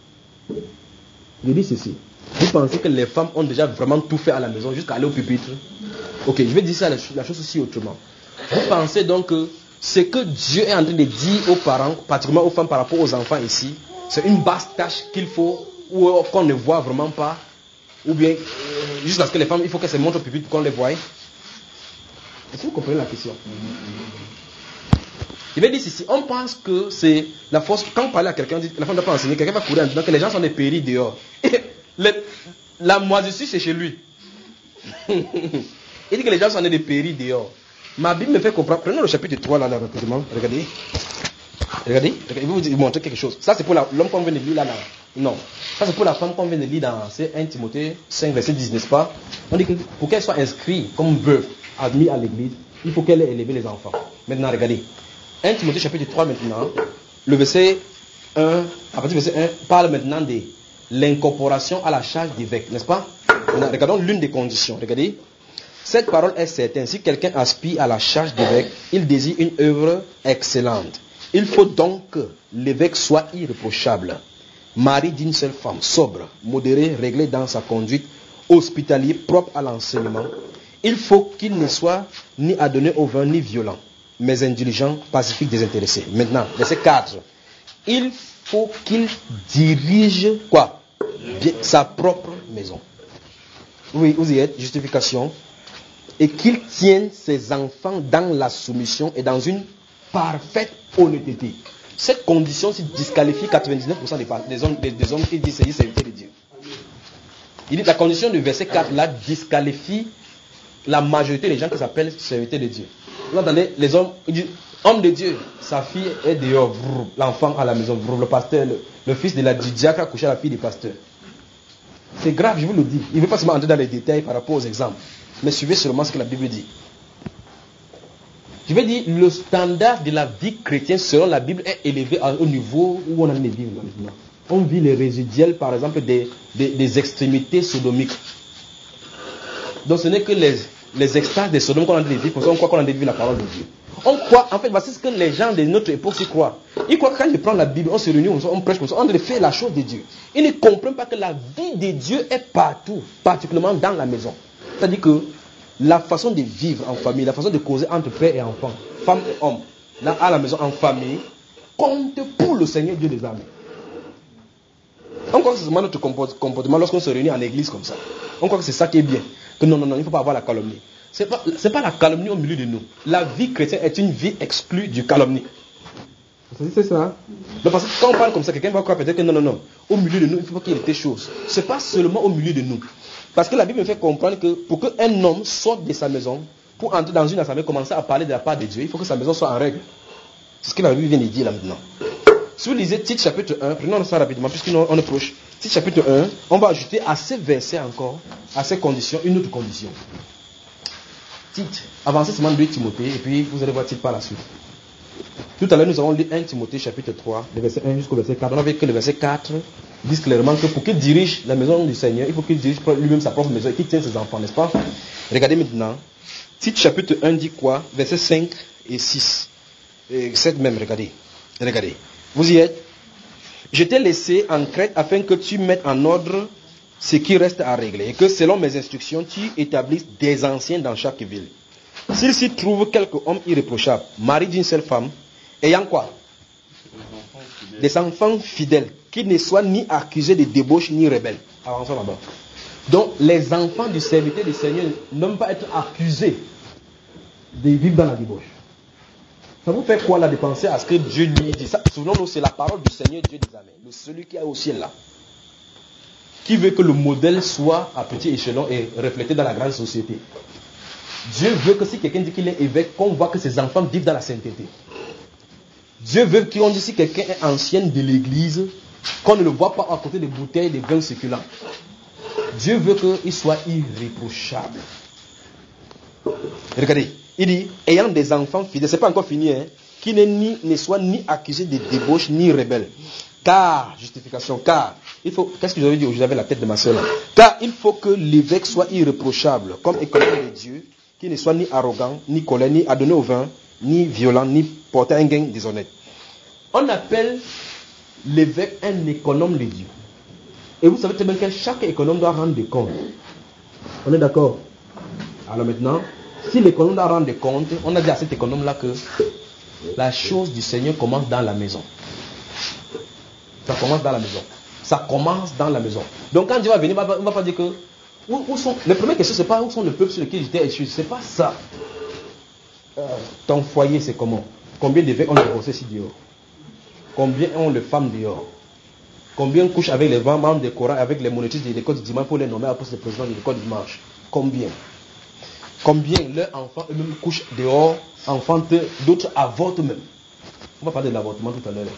Speaker 1: Je dis ceci. Vous pensez que les femmes ont déjà vraiment tout fait à la maison jusqu'à aller au pupitre? Ok, je vais dire ça, la, la chose aussi autrement. Vous pensez donc que ce que Dieu est en train de dire aux parents, particulièrement aux femmes par rapport aux enfants ici, c'est une basse tâche qu'il faut, ou qu'on ne voit vraiment pas, ou bien, euh, juste parce que les femmes, il faut qu'elles se montrent au pupitre pour qu'on les voie? Est-ce que vous comprenez la question? Je vais dire ceci, on pense que c'est la force, quand on parle à quelqu'un, on dit, la femme ne doit pas enseigner, quelqu'un va courir en disant que les gens sont des péris dehors. Et le, la moisissure, c'est chez lui. Il dit que les gens sont des péris dehors. Ma Bible me fait comprendre, prenons le chapitre trois là, là rapidement, regardez. Regardez, je vais vous montrer quelque chose. Ça c'est pour l'homme qu'on vient de lire là, là. Non, ça c'est pour la femme qu'on vient de lire dans un Timothée cinq, verset dix, n'est-ce pas? On dit que pour qu'elle soit inscrite comme veuve, admise à l'église, il faut qu'elle ait élevé les enfants. Maintenant, regardez. un Timothée chapitre trois maintenant, le verset un, à partir du verset un, parle maintenant de l'incorporation à la charge d'évêque, n'est-ce pas? Maintenant, regardons l'une des conditions, regardez. Cette parole est certaine, si quelqu'un aspire à la charge d'évêque, il désire une œuvre excellente. Il faut donc que l'évêque soit irréprochable, mari d'une seule femme, sobre, modéré, réglé dans sa conduite, hospitalier, propre à l'enseignement. Il faut qu'il ne soit ni adonné au vin, ni violent, mais indulgent, pacifique, désintéressé. Maintenant, verset quatre. Il faut qu'il dirige quoi? Bien, sa propre maison. Oui, vous y êtes, justification. Et qu'il tienne ses enfants dans la soumission et dans une parfaite honnêteté. Cette condition disqualifie quatre-vingt-dix-neuf pour cent des, des, hommes, des, des hommes qui disent c'est serviteur de Dieu. Il dit la condition du verset quatre là disqualifie la majorité des gens qui s'appellent serviteurs de Dieu. Vous entendez, les hommes, il dit, homme de Dieu, sa fille est dehors, l'enfant à la maison, le pasteur, le, le fils de la, du diacre a couché à la fille du pasteur. C'est grave, je vous le dis. Il ne veut pas seulement entrer dans les détails par rapport aux exemples, mais suivez seulement ce que la Bible dit. Je vais dire, le standard de la vie chrétienne selon la Bible est élevé au niveau où on en est vivre maintenant. On vit les résiduels, par exemple, des, des, des extrémités sodomiques. Donc ce n'est que les, les extases des sodomes qu'on a en train de vivre, parce qu'on croit qu'on a en train de vivre la parole de Dieu. On croit, en fait, voici ce que les gens de notre époque s'y croient. Ils croient que quand ils prennent la Bible, on se réunit, on prêche comme ça, on doit faire la chose de Dieu. Ils ne comprennent pas que la vie de Dieu est partout, particulièrement dans la maison. C'est-à-dire que la façon de vivre en famille, la façon de causer entre père et enfant, femme et homme, là, à la maison, en famille, compte pour le Seigneur Dieu des armées. On croit que c'est seulement notre comportement lorsqu'on se réunit en église comme ça. On croit que c'est ça qui est bien. Que non, non, non, il ne faut pas avoir la calomnie. Ce n'est pas, c'est pas la calomnie au milieu de nous. La vie chrétienne est une vie exclue du calomnie. C'est ça. Donc, parce que quand on parle comme ça, quelqu'un va croire peut-être que non, non, non. Au milieu de nous, il faut qu'il y ait des choses. Ce n'est pas seulement au milieu de nous. Parce que la Bible me fait comprendre que pour qu'un homme sorte de sa maison, pour entrer dans une assemblée, commencer à parler de la part de Dieu, il faut que sa maison soit en règle. C'est ce que la Bible vient de dire là maintenant. Si vous lisez Tite chapitre un, prenons ça rapidement, puisqu'on est proche. Tite chapitre un, on va ajouter à ces versets encore, à ces conditions, une autre condition. Tite, avancez seulement deux Timothée, et puis vous allez voir Tite par la suite. Tout à l'heure, nous avons lu un Timothée chapitre trois, le verset un jusqu'au verset quatre. On a vu que le verset quatre dit clairement que pour qu'il dirige la maison du Seigneur, il faut qu'il dirige lui-même sa propre maison et qu'il tienne ses enfants, n'est-ce pas? Regardez maintenant. Tite chapitre un dit quoi? Versets cinq et six. Et sept même, regardez. Regardez. Vous y êtes? Je t'ai laissé en Crète afin que tu mettes en ordre ce qui reste à régler et que selon mes instructions, tu établisses des anciens dans chaque ville. S'il s'y trouve quelque homme irréprochable, mari d'une seule femme, ayant quoi? Des enfants fidèles, qui ne soient ni accusés de débauche ni rebelles. Avançons là-bas. Donc, les enfants du serviteur du Seigneur n'aiment pas être accusés de vivre dans la débauche. Ça vous fait quoi là de penser à ce que Dieu lui dit? Ça, souvenons-nous, c'est la parole du Seigneur Dieu des armées, le celui qui est au ciel là, qui veut que le modèle soit à petit échelon et reflété dans la grande société. Dieu veut que si quelqu'un dit qu'il est évêque, qu'on voit que ses enfants vivent dans la sainteté. Dieu veut qu'on dise si quelqu'un est ancien de l'église, qu'on ne le voit pas à côté des bouteilles de vin séculant. Dieu veut qu'il soit irréprochable. Regardez, il dit, ayant des enfants fidèles, c'est pas encore fini, hein, qui ne, ni, ne soient ni accusés de débauche, ni rebelles. Car, justification, car, il faut, qu'est-ce que j'avais dit aujourd'hui, j'avais la tête de ma soeur là. Car il faut que l'évêque soit irréprochable, comme économe de Dieu, qui ne soit ni arrogant, ni colère, ni adonné au vin, ni violent, ni porter un gain déshonnête. On appelle l'évêque un économe de Dieu. Et vous savez très bien que chaque économe doit rendre des comptes. On est d'accord? Alors maintenant, si l'économe doit rendre des comptes, on a dit à cet économe-là que la chose du Seigneur commence dans la maison. Ça commence dans la maison. Ça commence dans la maison. Donc quand Dieu va venir, on ne va pas dire que... Où, où sont, la première question, ce n'est pas où sont les peuples sur lesquels j'étais échu. Ce n'est pas ça. Euh, ton foyer, c'est comment? Combien d'évêques ont divorcé ici dehors? Combien ont les femmes dehors? Combien couchent avec les membres des chorales, avec les monétistes de l'école du dimanche pour les nommer à poste de président de l'école du dimanche? Combien? Combien leurs enfants eux-mêmes couchent dehors, enfantent, d'autres avortent même? On va parler de l'avortement tout à l'heure.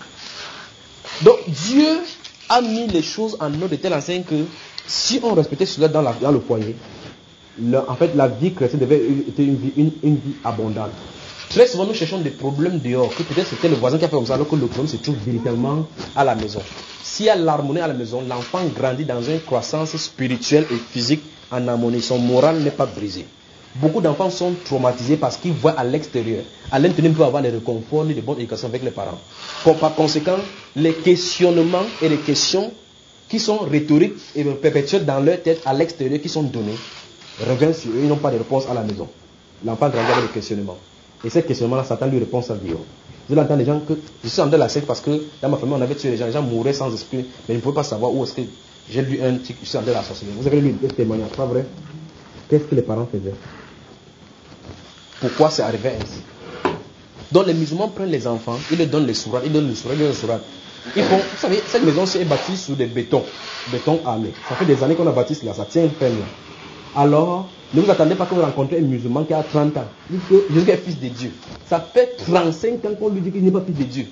Speaker 1: Donc Dieu a mis les choses en ordre de telle enseigne que si on respectait cela dans, la, dans le foyer, le, en fait la vie chrétienne devait être une vie, une, une vie abondante. Très souvent nous cherchons des problèmes dehors, que peut-être c'était le voisin qui a fait comme ça, alors que le problème se trouve véritablement à la maison. S'il y a l'harmonie à la maison, l'enfant grandit dans une croissance spirituelle et physique en harmonie. Son moral n'est pas brisé. Beaucoup d'enfants sont traumatisés parce qu'ils voient à l'extérieur. À l'intérieur, ils peuvent avoir des réconforts et des bonnes éducations avec les parents. Par conséquent, les questionnements et les questions qui sont rhétoriques et perpétuelles dans leur tête à l'extérieur, qui sont données, reviennent sur eux, ils n'ont pas de réponse à la maison. L'enfant grandit avec les questionnements. Et ces questionnements-là, Satan lui répond ça dehors. Vous entendez des gens que je suis en train de la secte parce que dans ma famille, on avait tué les gens. Les gens mouraient sans esprit, mais ils ne pouvaient pas savoir où est-ce que j'ai lu un truc, je suis en train de la sorcellerie. Vous avez lu un témoignage, pas vrai? Qu'est-ce que les parents faisaient? Pourquoi c'est arrivé ainsi? Donc les musulmans prennent les enfants, ils leur donnent les sourates, ils donnent les sourates, ils donnent les sourates. Ils font, vous savez, cette maison est bâtie sur des bétons, béton armé. Ça fait des années qu'on a bâti cela, ça tient ferme là. Alors, ne vous attendez pas que vous rencontrez un musulman qui a trente ans. Il dit que Jésus est fils de Dieu. Ça fait trente-cinq ans qu'on lui dit qu'il n'est pas fils de Dieu.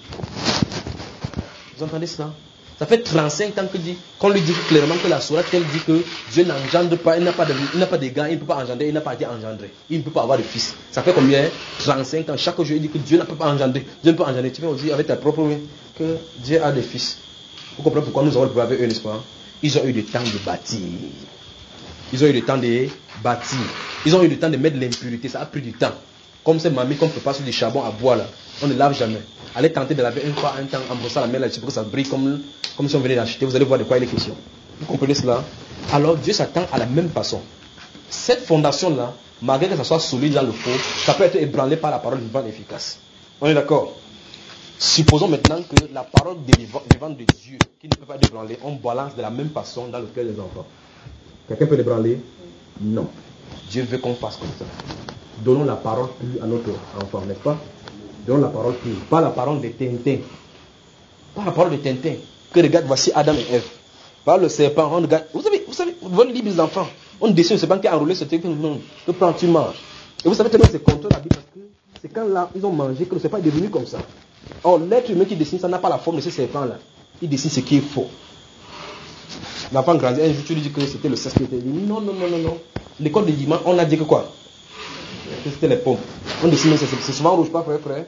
Speaker 1: Vous entendez ça? Ça fait trente-cinq ans qu'on lui dit clairement que la sourate, elle dit que Dieu n'engendre pas, il n'a pas de, il n'a pas de gars, il ne peut pas engendrer, il n'a pas été engendré. Il ne peut pas avoir de fils. Ça fait combien? trente-cinq ans. Chaque jour, il dit que Dieu ne peut pas engendrer. Dieu ne peut pas engendrer. Tu vas aussi avec ta propre vie que Dieu a des fils. Vous comprenez pourquoi nous avons le problème avec eux, n'est-ce pas? Ils ont eu le temps de bâtir. Ils ont eu le temps de bâtir. Ils ont eu le temps de mettre l'impurité. Ça a pris du temps. Comme ces mamies qu'on peut pas sur du charbon à bois là. On ne lave jamais. Allez tenter de laver une fois un temps en brossant la main là, pour que ça brille comme, comme si on venait d'acheter. Vous allez voir de quoi il est question. Vous comprenez cela? Alors Dieu s'attend à la même façon. Cette fondation là, malgré que ça soit solide dans le faux, ça peut être ébranlé par la parole vivante et efficace. On est d'accord? Supposons maintenant que la parole vivante de Dieu, qui ne peut pas être ébranlée, on balance de la même façon dans le cœur des enfants. Quelqu'un peut l'ébranler? Non. Dieu veut qu'on fasse comme ça. Donnons la parole pure à notre enfant, n'est-ce pas? Donnons la parole pure. Pas la parole de Tintin. Pas la parole de Tintin. Que regarde, voici Adam et Ève. Par le serpent, on regarde. Vous savez, vous savez, votre livre des enfants. On dessine le serpent qui a enroulé ce truc. Que prends, tu manges. Et vous savez tellement c'est contre la Bible parce que c'est quand là, ils ont mangé que le serpent est devenu comme ça. Or, l'être humain qui dessine ça n'a pas la forme de ce serpent-là. Il dessine ce qui est faux. L'enfant grandit, un jour tu lui dis que c'était le sexe qui était dit. Non, non, non, non, non. L'école de dimanche, on a dit que quoi? Que c'était les pommes. On dessine, c'est souvent rouge, pas frère, frère.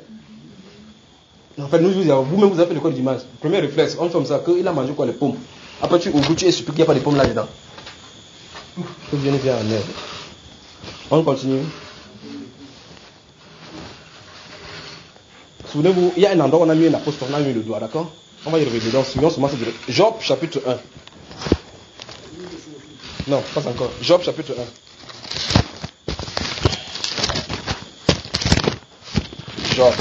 Speaker 1: En fait, nous, vous-même, vous avez fait l'école de dimanche. Premier réflexe, on fait comme ça, qu'il a mangé quoi, les pommes. Après, tu ouvres, tu es surpris qu'il n'y a pas de pommes là-dedans. Que Dieu nous vient en aide. On continue. Souvenez-vous, il y a un endroit où on a mis un apôtre, on a mis le doigt, d'accord? On va y revenir dedans. Suivons ce matin. Job, chapitre un. Non, pas encore. Job, chapitre un. Job.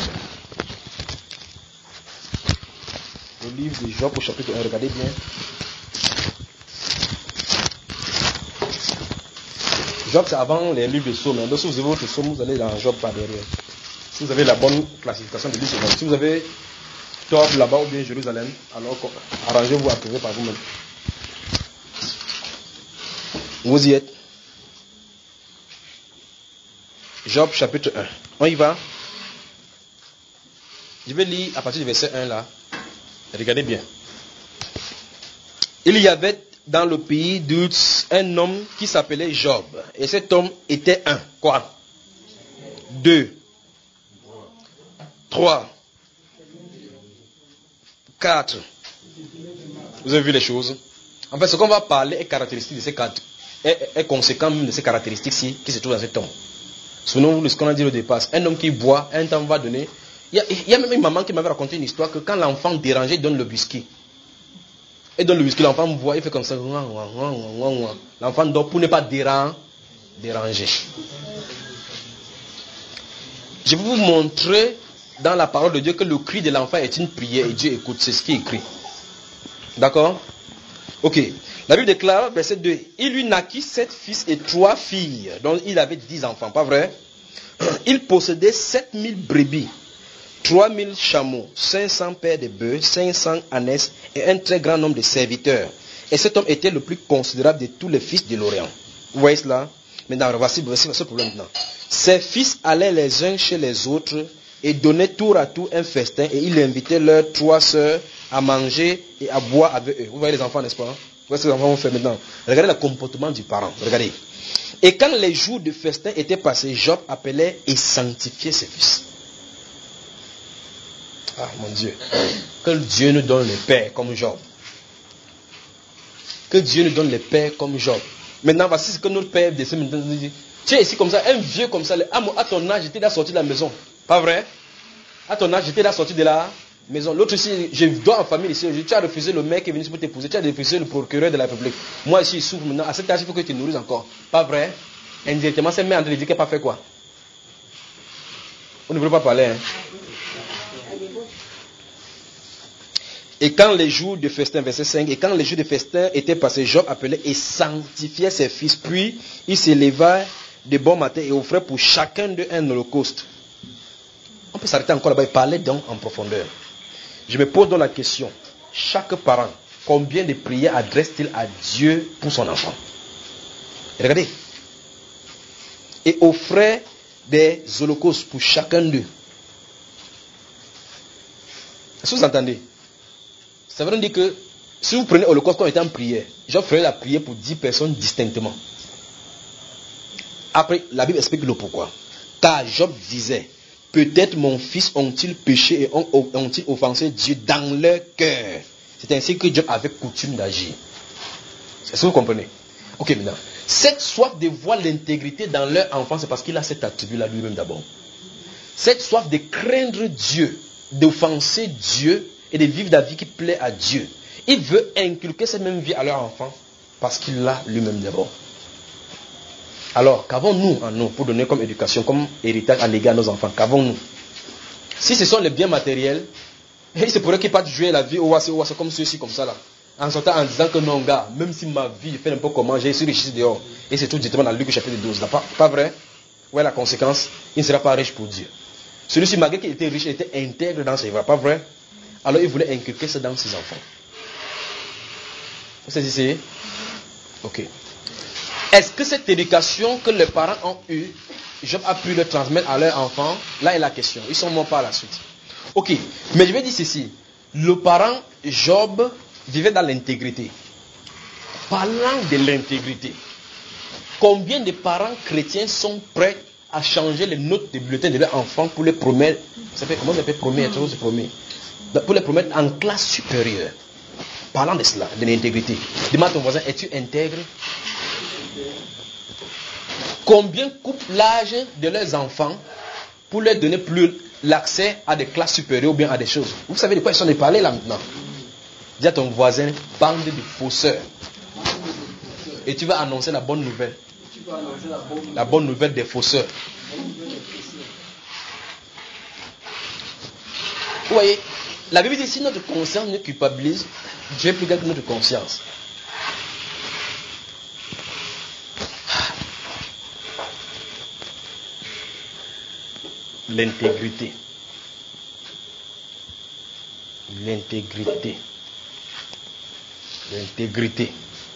Speaker 1: Le livre de Job au chapitre un, regardez bien. Job, c'est avant les livres de Psaumes. Donc, si vous avez votre Psaume, vous allez dans Job par derrière. Si vous avez la bonne classification de livres, si vous avez Tob là-bas ou bien Jérusalem, alors arrangez-vous à trouver par vous-même. Vous y êtes. Job chapitre un. On y va. Je vais lire à partir du verset un là. Regardez bien. Il y avait dans le pays d'Uz un homme qui s'appelait Job. Et cet homme était un. Quoi? Deux. Trois. Quatre. Vous avez vu les choses? En fait, ce qu'on va parler est caractéristique de ces quatre. Est, est conséquent même de ces caractéristiques-ci qui se trouvent dans cet homme. Souvenons-vous de ce qu'on a dit au départ. Un homme qui boit, un temps va donner. Il y, a, il y a même une maman qui m'avait raconté une histoire que quand l'enfant dérangeait, il donne le whisky. Et donne le whisky, l'enfant boit, il fait comme ça. L'enfant dort pour ne pas déranger. Je vais vous montrer dans la parole de Dieu que le cri de l'enfant est une prière et Dieu écoute. C'est ce qui est écrit. D'accord? Ok. La Bible déclare, verset deux. Il lui naquit sept fils et trois filles. Donc il avait dix enfants, pas vrai? Il possédait sept mille brebis, trois mille chameaux, cinq cents paires de bœufs, cinq cents ânesses et un très grand nombre de serviteurs. Et cet homme était le plus considérable de tous les fils de l'Orient. Vous voyez cela? Maintenant, voici, voici ce problème maintenant. Ses fils allaient les uns chez les autres et donnaient tour à tour un festin et il invitait leurs trois sœurs à manger et à boire avec eux. Vous voyez les enfants, n'est-ce pas? Vous voyez ce que les enfants vont faire maintenant? Regardez le comportement du parent. Regardez. Et quand les jours de festin étaient passés, Job appelait et sanctifiait ses fils. Ah mon Dieu. Que Dieu nous donne les pères comme Job. Que Dieu nous donne les pères comme Job. Maintenant, voici ce que notre père décide maintenant. Tu es ici comme ça, un vieux comme ça. À ton âge, j'étais là sorti de la maison. Pas vrai? À ton âge, j'étais là sorti de la maison. L'autre ici, je dois en famille ici. Tu as refusé le mec qui est venu pour t'épouser. Tu as refusé le procureur de la République. Moi ici, il souffre maintenant. À cet âge, il faut que tu te nourrisses encore. Pas vrai? Indirectement, c'est mère en train de dire qu'elle n'a pas fait quoi? On ne veut pas parler, hein? Et quand les jours de festin, verset cinq, et quand les jours de festin étaient passés, Job appelait et sanctifiait ses fils. Puis, il s'éleva de bon matin et offrait pour chacun d'eux un holocauste. On peut s'arrêter encore là-bas et parler donc en profondeur. Je me pose donc la question. Chaque parent, combien de prières adresse-t-il à Dieu pour son enfant? Et regardez. Et offrait des holocaustes pour chacun d'eux. Est-ce que vous entendez? Ça veut dire que si vous prenez holocauste comme étant en prière, je ferai la prière pour dix personnes distinctement. Après, la Bible explique le pourquoi. Car Job disait, peut-être mon fils ont-ils péché et ont, ont-ils offensé Dieu dans leur cœur. C'est ainsi que Job avait coutume d'agir. Est-ce que vous comprenez? Ok, maintenant. Cette soif de voir l'intégrité dans leur enfant, c'est parce qu'il a cet attribut-là lui-même d'abord. Cette soif de craindre Dieu, d'offenser Dieu et de vivre la vie qui plaît à Dieu. Il veut inculquer cette même vie à leur enfant parce qu'il l'a lui-même d'abord. Alors, qu'avons-nous en nous pour donner comme éducation, comme héritage à léguer à nos enfants? Qu'avons-nous? Si ce sont les biens matériels, il se pourrait qu'ils partent jouer la vie au oise, au oise, comme ceux-ci, comme ça là. En sortant en disant que non, gars, même si ma vie fait un peu comment, j'ai suis riche dehors. Et c'est tout directement dans Luc chapitre douze. Là. Pas, pas vrai? Ouais, la conséquence, il ne sera pas riche pour Dieu. Celui-ci, malgré qu'il était riche, il était intègre dans ses voies. Pas vrai? Alors il voulait inculquer ça dans ses enfants. Vous saisissez? Ok. Est-ce que cette éducation que les parents ont eue, Job a pu le transmettre à leurs enfants? Là est la question. Ils sont morts par la suite. Ok. Mais je vais dire ceci. Le parent Job vivait dans l'intégrité. Parlant de l'intégrité, combien de parents chrétiens sont prêts à changer les notes de bulletin de leurs enfants pour les promettre? Ça fait comment on appelle promettre? Pour les promettre en classe supérieure. Parlant de cela, de l'intégrité. Demande à ton voisin, es-tu intègre? Combien coupent l'âge de leurs enfants pour leur donner plus l'accès à des classes supérieures ou bien à des choses? Vous savez de quoi ils sont de parler là maintenant? Dis à ton voisin, bande de fausseurs. Et tu vas annoncer la bonne nouvelle. La bonne nouvelle des fausseurs. Vous voyez? La Bible dit, si notre conscience nous culpabilise, Dieu est plus grand que notre conscience. L'intégrité. L'intégrité. L'intégrité.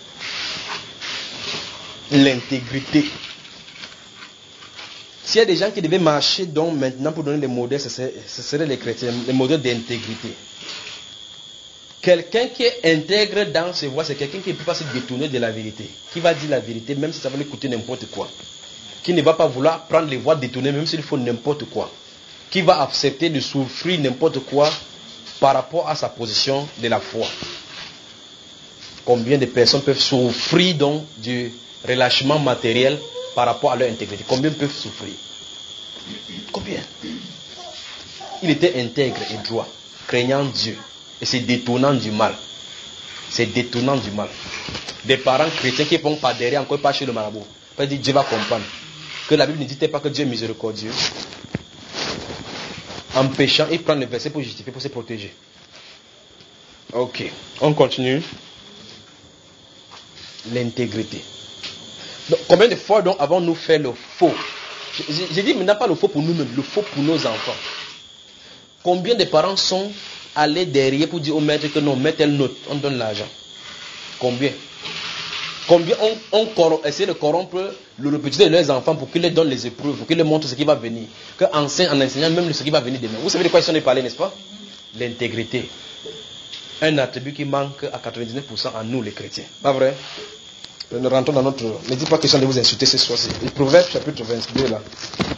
Speaker 1: L'intégrité. S'il y a des gens qui devaient marcher donc maintenant pour donner les modèles, ce seraient, ce seraient les chrétiens, les modèles d'intégrité. Quelqu'un qui est intègre dans ses voies, c'est quelqu'un qui ne peut pas se détourner de la vérité. Qui va dire la vérité même si ça va lui coûter n'importe quoi. Qui ne va pas vouloir prendre les voies détournées même s'il faut n'importe quoi. Qui va accepter de souffrir n'importe quoi par rapport à sa position de la foi. Combien de personnes peuvent souffrir donc du relâchement matériel par rapport à leur intégrité? Combien peuvent souffrir? Combien? Il était intègre et droit, craignant Dieu. Et c'est détournant du mal. C'est détournant du mal. Des parents chrétiens qui vont par derrière, encore pas chez le marabout. Pas dire Dieu va comprendre. Que la Bible ne dit pas que Dieu est miséricordieux. En péchant, il prend le verset pour justifier, pour se protéger. Ok, on continue. L'intégrité. Donc, combien de fois donc avons-nous fait le faux? J'ai dit maintenant pas le faux pour nous-mêmes, le faux pour nos enfants. Combien de parents sont allés derrière pour dire au maître que non, mets telle note, on donne l'argent? Combien? Combien on, on essaie de corrompre le repétition de leurs enfants pour qu'ils leur donnent les épreuves, pour qu'ils leur montrent ce qui va venir. Qu'en enseignant, en enseignant même ce qui va venir demain. Vous savez de quoi ils sont allés parler, n'est-ce pas? L'intégrité. Un attribut qui manque à quatre-vingt-dix-neuf pour cent à nous les chrétiens. Pas vrai? Nous rentrons dans notre... Ne dites pas question de vous insulter ce soir. Le Proverbe chapitre vingt-deux là.